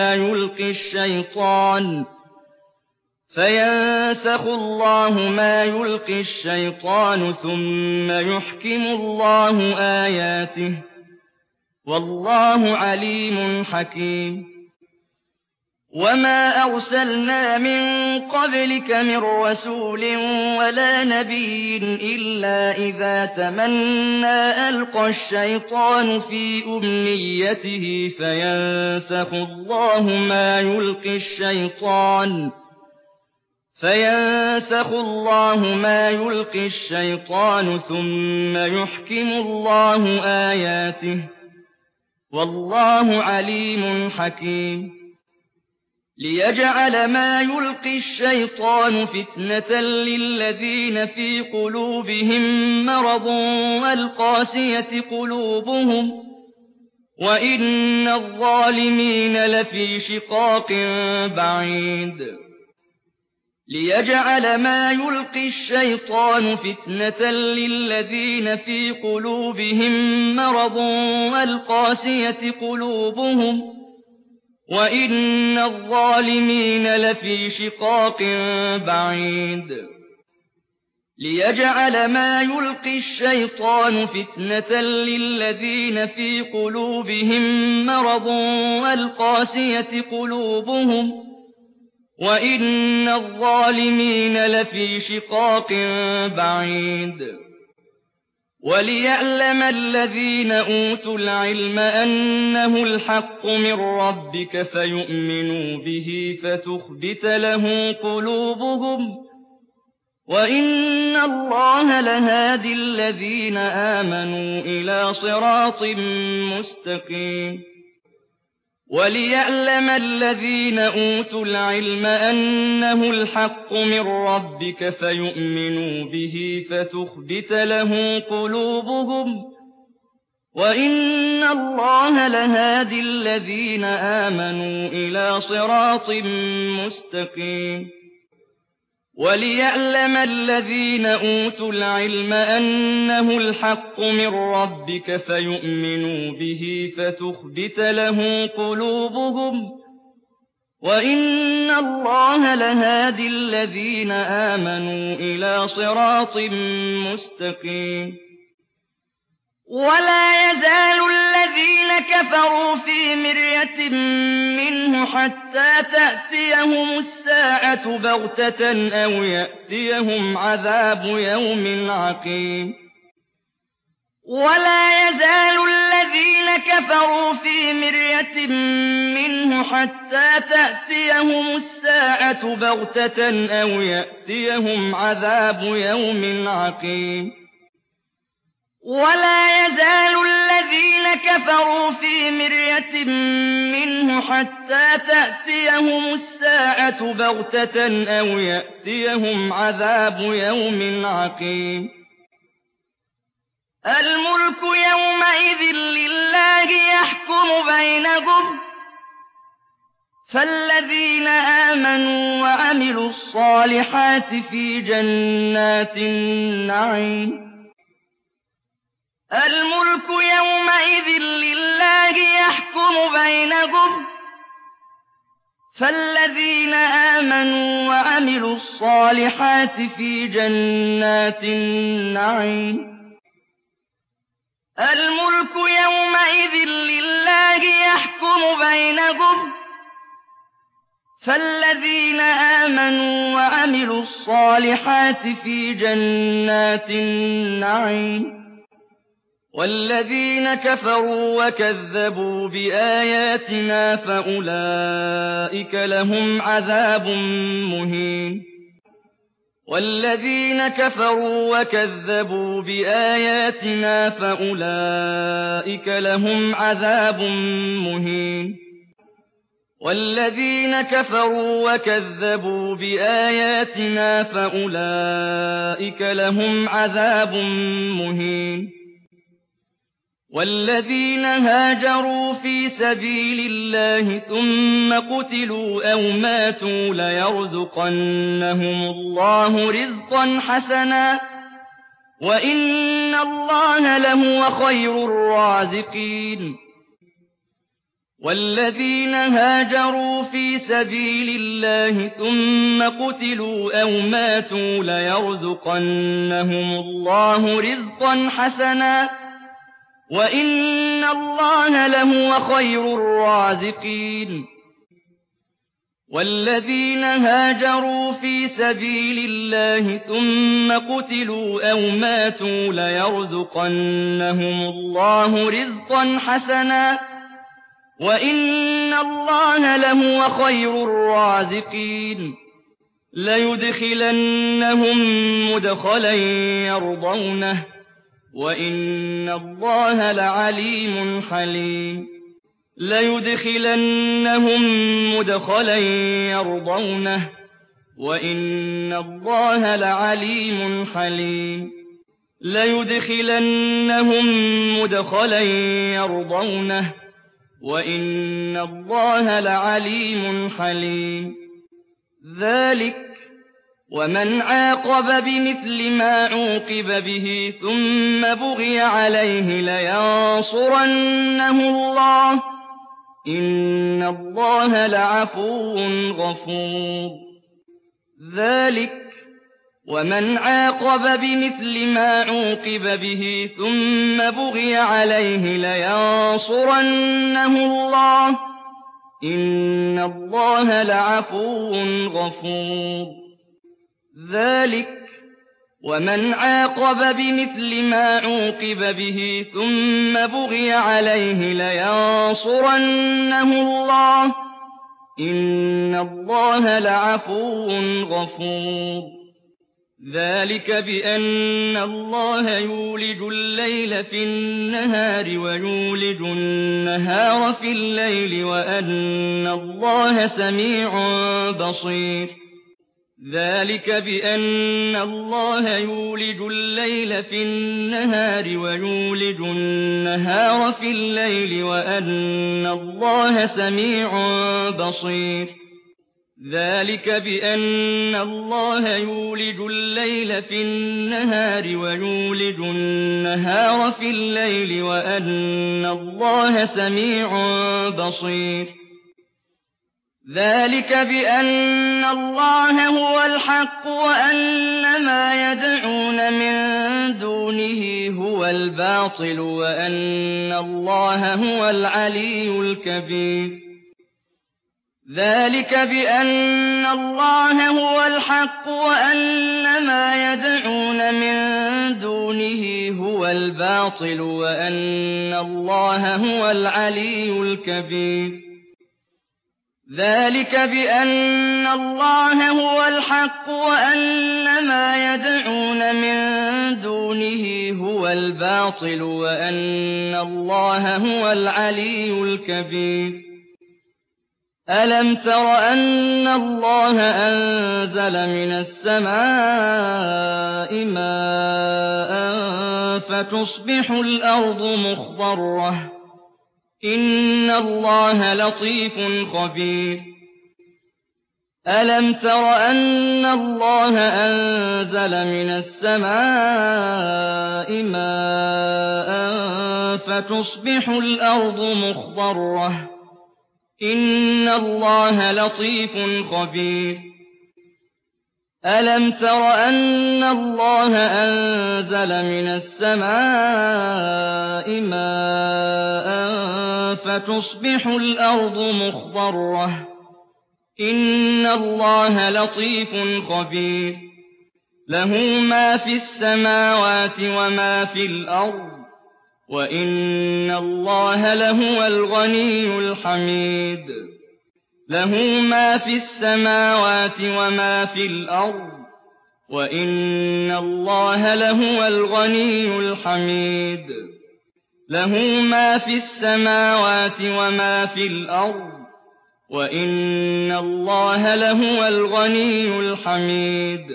ما يلقي الشيطان ثم يحكم الله آياته والله عليم حكيم وَمَا أَرْسَلْنَا مِن قَبْلِكَ مِن رَّسُولٍ وَلَا نَبِيٍّ إِلَّا إِذَا تَمَنَّىٰ أَلْقَى الشَّيْطَانُ فِي أُمْنِيَّتِهِ فَيَنسَخُ اللَّهُ مَا يُلْقِي الشَّيْطَانُ ثُمَّ يُحْكِمُ اللَّهُ آيَاتِهِ ۗ وَاللَّهُ عَلِيمٌ حَكِيمٌ لِيَجْعَلَ مَا يُلْقِي الشَّيْطَانُ فِتْنَةً لِّلَّذِينَ فِي قُلُوبِهِم مَّرَضٌ وَالْقَاسِيَةِ قُلُوبُهُمْ ۗ وَإِنَّ الظَّالِمِينَ لَفِي شِقَاقٍ بَعِيدٍ لِيَجْعَلَ مَا يُلْقِي الشَّيْطَانُ فِتْنَةً لِّلَّذِينَ فِي قُلُوبِهِم مَّرَضٌ وَالْقَاسِيَةِ قُلُوبُهُمْ ۗ وَإِنَّ الظَّالِمِينَ لَفِي شِقَاقٍ بَعِيدٍ لِيَجْعَلَ مَا يُلْقِي الشَّيْطَانُ فِتْنَةً لِّلَّذِينَ فِي قُلُوبِهِم مَّرَضٌ وَالْقَاسِيَةِ قُلُوبُهُمْ ۗ وَإِنَّ الظَّالِمِينَ لَفِي شِقَاقٍ بَعِيدٍ وَلِيَعْلَمَ الَّذِينَ أُوتُوا الْعِلْمَ أَنَّهُ الْحَقُّ مِن رَّبِّكَ فَيُؤْمِنُوا بِهِ فَتُخْبِتَ لَهُ قُلُوبُهُمْ ۗ وَإِنَّ اللَّهَ لَهَادِي الَّذِينَ آمَنُوا إِلَىٰ صِرَاطٍ مُّسْتَقِيمٍ وَلِيَعْلَمَ الَّذِينَ أُوتُوا الْعِلْمَ أَنَّهُ الْحَقُّ مِن رَّبِّكَ فَيُؤْمِنُوا بِهِ فَتُخْبِتَ لَهُ قُلُوبُهُمْ ۗ وَإِنَّ اللَّهَ لَهَادِي الَّذِينَ آمَنُوا إِلَىٰ صِرَاطٍ مُّسْتَقِيمٍ وَلِيَعْلَمَ الَّذِينَ أُوتُوا الْعِلْمَ أَنَّهُ الْحَقُّ مِن رَّبِّكَ فَيُؤْمِنُوا بِهِ فَتُخْبِتَ لَهُ قُلُوبُهُمْ ۗ وَإِنَّ اللَّهَ لَهَادِي الَّذِينَ آمَنُوا إِلَىٰ صِرَاطٍ مُّسْتَقِيمٍ وَلَا يَزَالُ الَّذِينَ كَفَرُوا فِي مِرْيَةٍ مِّنْهُ حَتَّىٰ تَأْتِيَهُمُ السَّاعَةُ بَغْتَةً أَوْ يَأْتِيَهُمْ عَذَابُ يَوْمٍ عَقِيمٍ وَلَا يَزَالُ الَّذِينَ كَفَرُوا فِي مِرْيَةٍ مِّنْهُ حَتَّىٰ تَأْتِيَهُمُ السَّاعَةُ بَغْتَةً أَوْ يَأْتِيَهُمْ عَذَابُ يَوْمٍ عَقِيمٍ وَلَا يَزَالُ الَّذِينَ كَفَرُوا فِي مِرْيَةٍ مِّنْهُ حَتَّىٰ تَأْتِيَهُمُ السَّاعَةُ بَغْتَةً أَوْ يَأْتِيَهُمْ عَذَابُ يَوْمٍ عَقِيمٍ الْمُلْكُ يَوْمَئِذٍ لِّلَّهِ يَحْكُمُ بَيْنَهُمْ ۚ فَالَّذِينَ آمَنُوا وَعَمِلُوا الصَّالِحَاتِ فِي جَنَّاتِ النَّعِيمِ الْمُلْكُ يَوْمَئِذٍ لِّلَّهِ يَحْكُمُ بَيْنَهُمْ ۚ فَالَّذِينَ آمَنُوا وَعَمِلُوا الصَّالِحَاتِ فِي جَنَّاتِ النَّعِيمِ الْمُلْكُ يَوْمَئِذٍ لِّلَّهِ يَحْكُمُ بَيْنَهُمْ ۚ فَالَّذِينَ آمَنُوا وَعَمِلُوا الصَّالِحَاتِ فِي جَنَّاتِ النَّعِيمِ وَالَّذِينَ كَفَرُوا وَكَذَّبُوا بِآيَاتِنَا فَأُولَٰئِكَ لَهُمْ عَذَابٌ مُّهِينٌ وَالَّذِينَ كَفَرُوا وَكَذَّبُوا بِآيَاتِنَا فَأُولَٰئِكَ لَهُمْ عَذَابٌ مُّهِينٌ وَالَّذِينَ كَفَرُوا وَكَذَّبُوا بِآيَاتِنَا فَأُولَٰئِكَ لَهُمْ عَذَابٌ مُّهِينٌ وَالَّذِينَ هَاجَرُوا فِي سَبِيلِ اللَّهِ ثُمَّ قُتِلُوا أَوْ مَاتُوا لَيَرْزُقَنَّهُمُ اللَّهُ رِزْقًا حَسَنًا ۚ وَإِنَّ اللَّهَ لَهُوَ خَيْرُ الرَّازِقِينَ وَالَّذِينَ هَاجَرُوا فِي سَبِيلِ اللَّهِ ثُمَّ قُتِلُوا أَوْ مَاتُوا لَيَرْزُقَنَّهُمُ اللَّهُ رِزْقًا حَسَنًا ۚ وَإِنَّ اللَّهَ لَهُوَ خَيْرُ الرَّازِقِينَ والذين هاجروا في سبيل الله ثم قتلوا أو ماتوا ليرزقنهم الله رزقا حسنا وإن الله لهو خير الرازقين ليدخلنهم مدخلا يرضونه وإن الله لعليم حليم ليدخلنهم مدخلا يرضونه وإن الله لعليم حليم ليدخلنهم مدخلا يرضونه وإن الله لعليم حليم ذلك ومن عاقب بمثل ما عوقب به ثم بغي عليه لينصرنه الله إن الله لعفو غفور ذلك ومن عاقب بمثل ما عوقب به ثم بغي عليه لينصرنه الله إن الله لعفو غفور ذلك ومن عاقب بمثل ما عوقب به ثم بغي عليه لينصرنه الله إن الله لعفو غفور ذلك بأن الله يولج الليل في النهار ويولج النهار في الليل وأن الله سميع بصير ذلك بأن الله يولج الليل في النهار ويولج النهار في الليل وأن الله سميع بصير ذلك بأن الله يولج الليل في النهار ويولج النهار في الليل وأن الله سميع بصير ذلك بأن الله هو الحق وأن ما يدعون من دونه هو الباطل وأن الله هو العلي الكبير ذلك بأن الله هو الحق وأن ما يدعون من دونه هو الباطل وأن الله هو العلي الكبير ذلك بأن الله هو الحق وأن ما يدعون من دونه هو الباطل وأن الله هو العلي الكبير ألم تر أن الله أنزل من السماء ماء فتصبح الأرض مخضرة إن الله لطيف خبير ألم تر أن الله أنزل من السماء ماء فتصبح الأرض مخضرة إن الله لطيف خبير ألم تر أن الله أنزل من السماء ماء فتصبح الأرض مخضرة إن الله لطيف خبير له ما في السماوات وما في الأرض وإن الله لهو الغني الحميد له ما في السماوات وما في الأرض وإن الله لهو الغني الحميد له ما في السماوات وما في الأرض وإن الله لهو الغني الحميد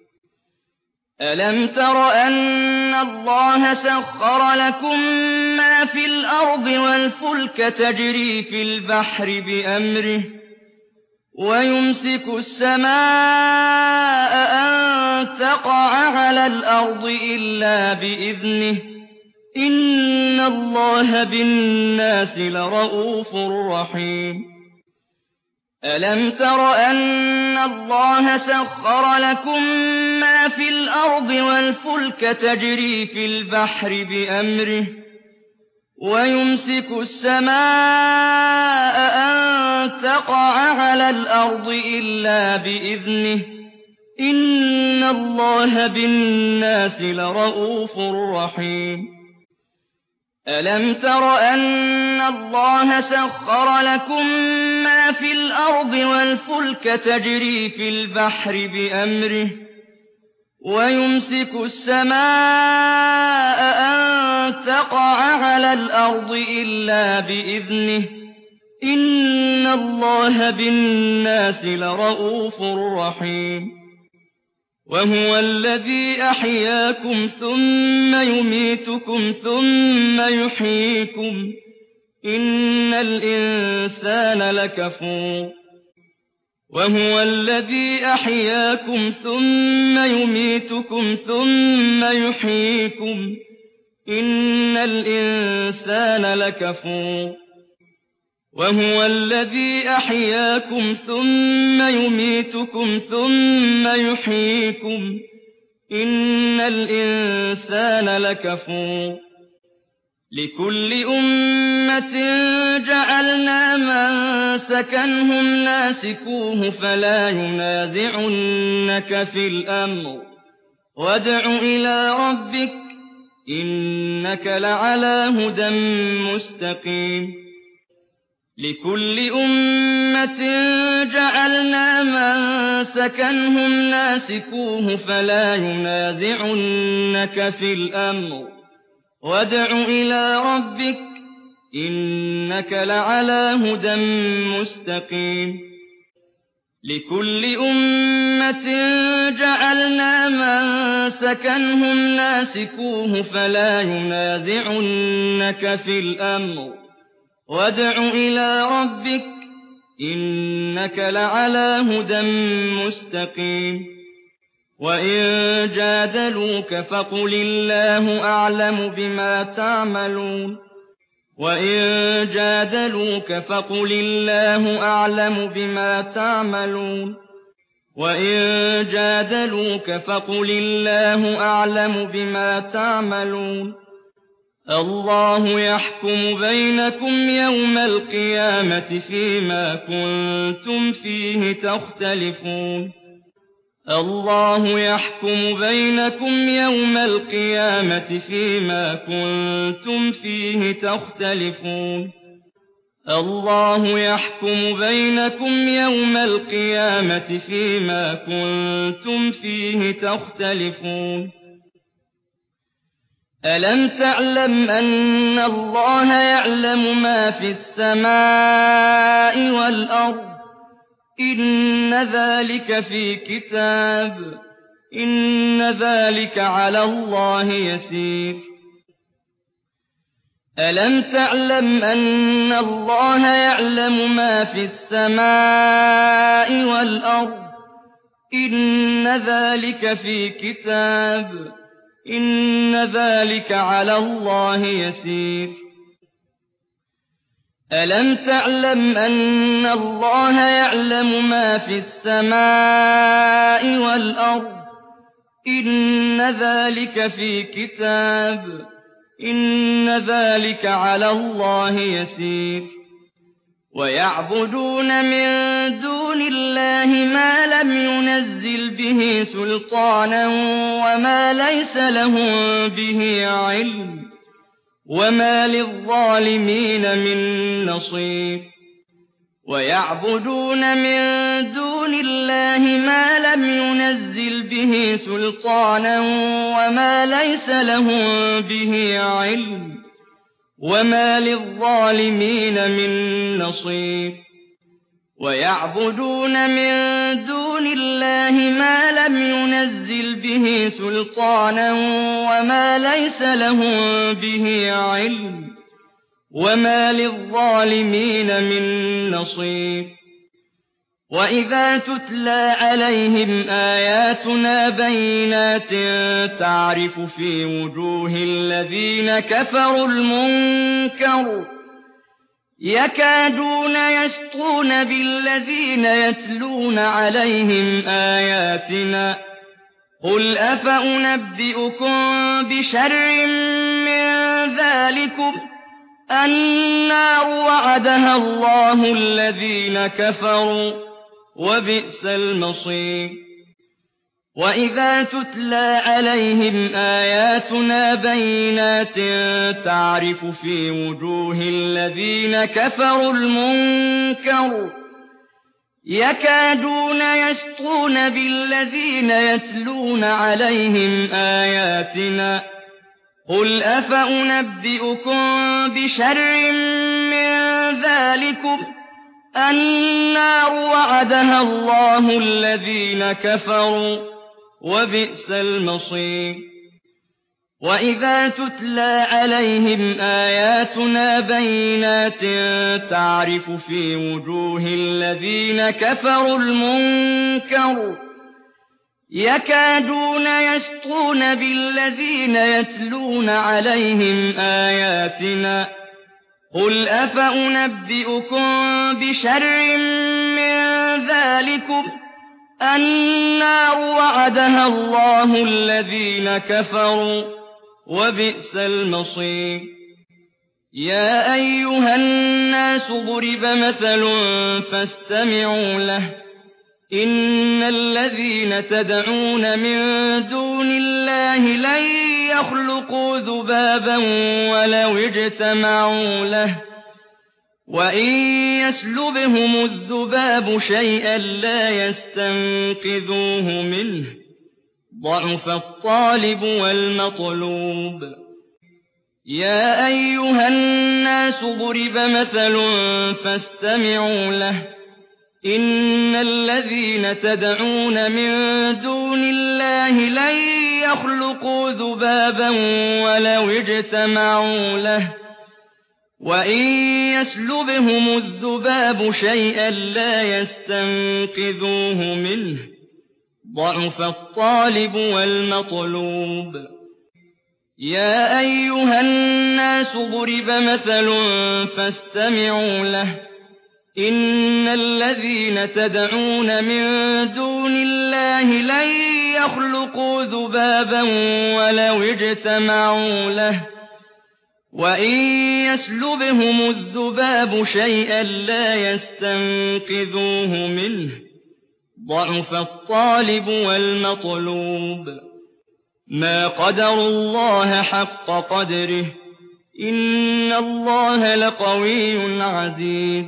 ألم تر أن الله سخر لكم ما في الأرض والفلك تجري في البحر بأمره ويمسك السماء أن تقع على الأرض إلا بإذنه إن الله بالناس لرءوف رحيم ألم تر أن الله سخر لكم ما في الأرض والفلك تجري في البحر بأمره ويمسك السماء أن تقع على الأرض إلا بإذنه إن الله بالناس لرءوف رحيم ألم تر أن الله سخر لكم ما في الأرض والفلك تجري في البحر بأمره ويمسك السماء أن تقع على الأرض إلا بإذنه إن الله بالناس لرءوف رحيم وهو الذي أحياكم ثم يميتكم ثم يحييكم إن الإنسان لكفور وهو الذي أحياكم ثم يميتكم ثم يحييكم إن الإنسان لكفور وهو الذي أحياكم ثم يميتكم ثم يحييكم إن الإنسان لكفور لكل أمة جعلنا منسكنهم ناسكوه فلا ينازعنك في الأمر وادع إلى ربك إنك لعلى هدى مستقيم لكل أمة جعلنا منسكنهم ناسكوه فلا ينازعنك في الأمر وادع إلى ربك إنك لعلى هدى مستقيم لكل أمة جعلنا منسكنهم ناسكوه فلا ينازعنك في الأمر وادع إلى ربك إنك لعلى هدى مستقيم وإن جادلوك فقل الله أعلم بما تعملون وإن جادلوك فقل الله أعلم بما تعملون وإن جادلوك فقل الله أعلم بما تعملون الله يحكم بينكم يوم القيامة فيما كنتم فيه تختلفون الله يحكم بينكم يوم القيامة فيما كنتم فيه تختلفون الله يحكم بينكم يوم القيامة فيما كنتم فيه تختلفون ألم تعلم أن الله يعلم ما في السماء والأرض إن ذلك في كتاب إن ذلك على الله يسير ألم تعلم أن الله يعلم ما في السماء والأرض إن ذلك في كتاب إن ذلك على الله يسير ألم تعلم أن الله يعلم ما في السماء والأرض إن ذلك في كتاب إن ذلك على الله يسير ويعبدون من دون الله ما لم ينزل به سلطانا وما ليس لهم به علم وما للظالمين من نصير ويعبدون من دون الله ما لم ينزل به سلطانا وما ليس لهم به علم وما للظالمين من نصير ويعبدون من دون الله ما لم ينزل به سلطانا وما ليس لهم به علم وما للظالمين من نصير وإذا تتلى عليهم آياتنا بينات تعرف في وجوه الذين كفروا المنكر يكادون يسطون بالذين يتلون عليهم آياتنا قل أفأنبئكم بشر من ذلكم النار وعدها الله الذين كفروا وبئس المصير وإذا تتلى عليهم آياتنا بينات تعرف في وجوه الذين كفروا المنكر يكادون يسطون بالذين يتلون عليهم آياتنا قل أفأنبئكم بشر من ذلكم النار وعدها الله الذين كفروا وبئس المصير وإذا تتلى عليهم آياتنا بينات تعرف في وجوه الذين كفروا المنكر يكادون يسطون بالذين يتلون عليهم آياتنا قل أفأنبئكم بشر من ذلكم النار وعدها الله الذين كفروا وبئس المصير يا أيها الناس ضرب مثل فاستمعوا له إن الذين تدعون من دون الله لن يخلقوا ذبابا ولو اجتمعوا له وإن يسلبهم الذباب شيئا لا يستنقذوه منه ضعف الطالب والمطلوب يا أيها الناس ضرب مثل فاستمعوا له إن الذين تدعون من دون الله لن يخلقوا ذبابا ولو اجتمعوا له وإن يسلبهم الذباب شيئا لا يستنقذوه منه ضعف الطالب والمطلوب يا أيها الناس ضرب مثل فاستمعوا له إن الذين تدعون من دون الله لن يخلقوا ذبابا ولو اجتمعوا له وإن يسلبهم الذباب شيئا لا يستنقذوه منه ضعف الطالب والمطلوب ما قدروا الله حق قدره إن الله لقوي عزيز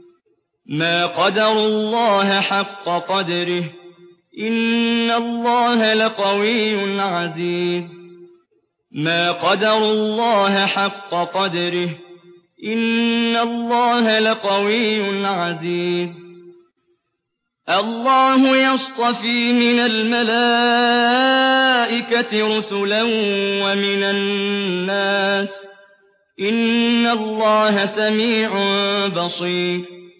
ما قدروا الله حق قدره إن الله لقوي عزيز ما قدروا الله حق قدره إن الله لقوي عزيز الله يصطفي من الملائكة رسلا ومن الناس إن الله سميع بصير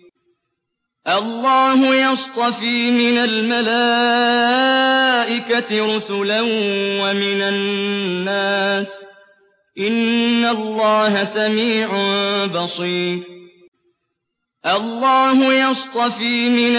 الله يصطفي من الملائكة رسلا ومن الناس إن الله سميع بصير الله يصطفي من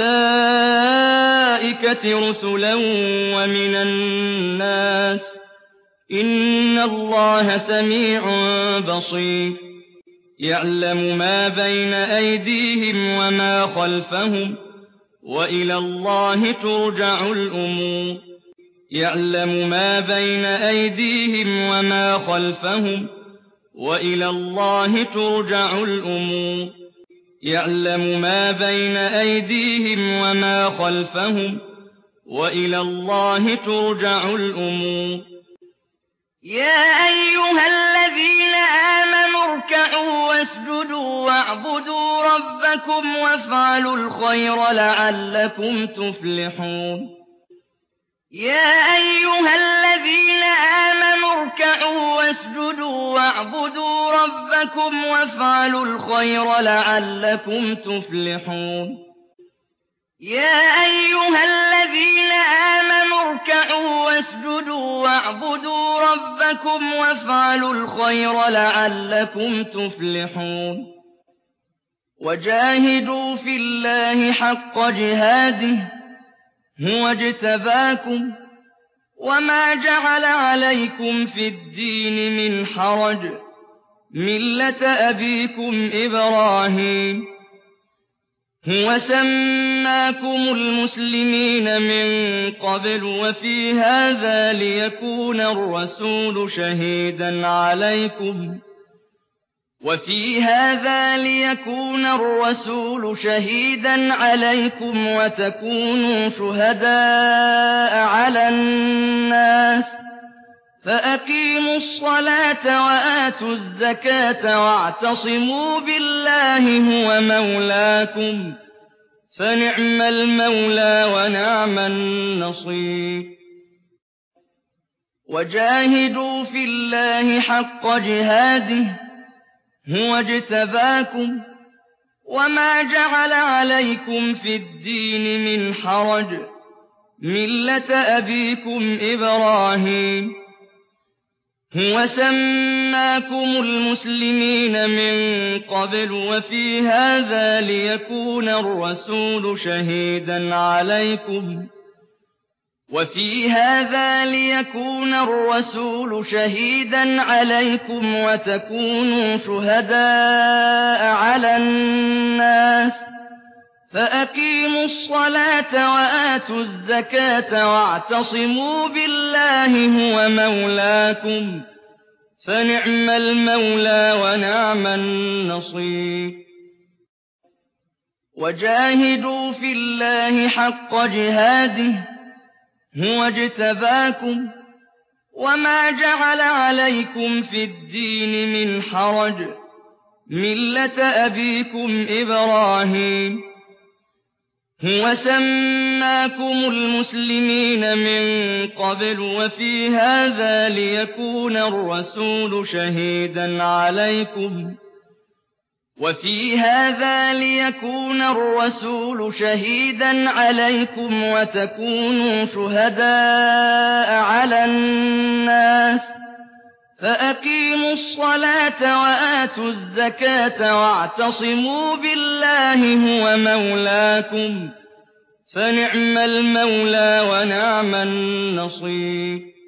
الملائكة رسلا ومن الناس إن الله سميع بصير يعلم ما بين أيديهم وما خلفهم وإلى الله ترجع الأمور يعلم ما بين أيديهم وما خلفهم وإلى الله ترجع الأمور يعلم ما بين أيديهم وما خلفهم وإلى الله ترجع الأمور يا أيها الذين آمنوا اركعوا واسجدوا واعبدوا ربكم وافعلوا الخير لعلكم تفلحون يا أيها الذين آمنوا اركعوا واسجدوا واعبدوا ربكم وافعلوا الخير لعلكم تفلحون يا أيها الذين آمنوا اركعوا واسجدوا واعبدوا ربكم وافعلوا الخير لعلكم تفلحون وجاهدوا في الله حق جهاده هو اجتباكم وما جعل عليكم في الدين من حرج مِلَّةَ أَبِيكُمْ إِبْرَاهِيمَ هُوَ سَمَّاكُمُ الْمُسْلِمِينَ مِن قَبْلُ وَفِي هَٰذَا لِيَكُونَ الرَّسُولُ شَهِيدًا عَلَيْكُمْ وَتَكُونُوا شُهَدَاءَ عَلَى النَّاسِ ۚ فَأَقِيمُوا الصَّلَاةَ وَآتُوا الزَّكَاةَ وَاعْتَصِمُوا بِاللَّهِ هُوَ مَوْلَاكُمْ ۖ فَنِعْمَ الْمَوْلَىٰ وَنِعْمَ النَّصِيرُ وَجَاهِدُوا فِي اللَّهِ حَقَّ جِهَادِهِ ۚ هُوَ اجْتَبَاكُمْ وَمَا جَعَلَ عَلَيْكُمْ فِي الدِّينِ مِنْ حَرَجٍ ۚ مِلَّةَ أَبِيكُمْ إِبْرَاهِيمَ هُوَ سَمَّاكُمُ الْمُسْلِمِينَ مِن قَبْلُ وَفِي هَٰذَا لِيَكُونَ الرَّسُولُ شَهِيدًا عَلَيْكُمْ وَتَكُونُوا شُهَدَاءَ عَلَى النَّاسِ ۚ فَأَقِيمُوا الصَّلَاةَ وَآتُوا الزَّكَاةَ وَاعْتَصِمُوا بِاللَّهِ هُوَ مَوْلَاكُمْ ۖ فَنِعْمَ الْمَوْلَىٰ وَنِعْمَ النَّصِيرُ وَجَاهِدُوا فِي اللَّهِ حَقَّ جِهَادِهِ ۚ هُوَ اجْتَبَاكُمْ وَمَا جَعَلَ عَلَيْكُمْ فِي الدِّينِ مِنْ حَرَجٍ ۚ مِلَّةَ أَبِيكُمْ إِبْرَاهِيمَ هُوَ سَمَّاكُمُ الْمُسْلِمِينَ مِن قَبْلُ وَفِي هَٰذَا لِيَكُونَ الرَّسُولُ شَهِيدًا عَلَيْكُمْ وَتَكُونُوا شُهَدَاءَ عَلَى النَّاسِ ۚ فَأَقِيمُوا الصَّلَاةَ وَآتُوا الزَّكَاةَ وَاعْتَصِمُوا بِاللَّهِ هُوَ مَوْلَاكُمْ ۖ فَنِعْمَ الْمَوْلَىٰ وَنِعْمَ النَّصِيرُ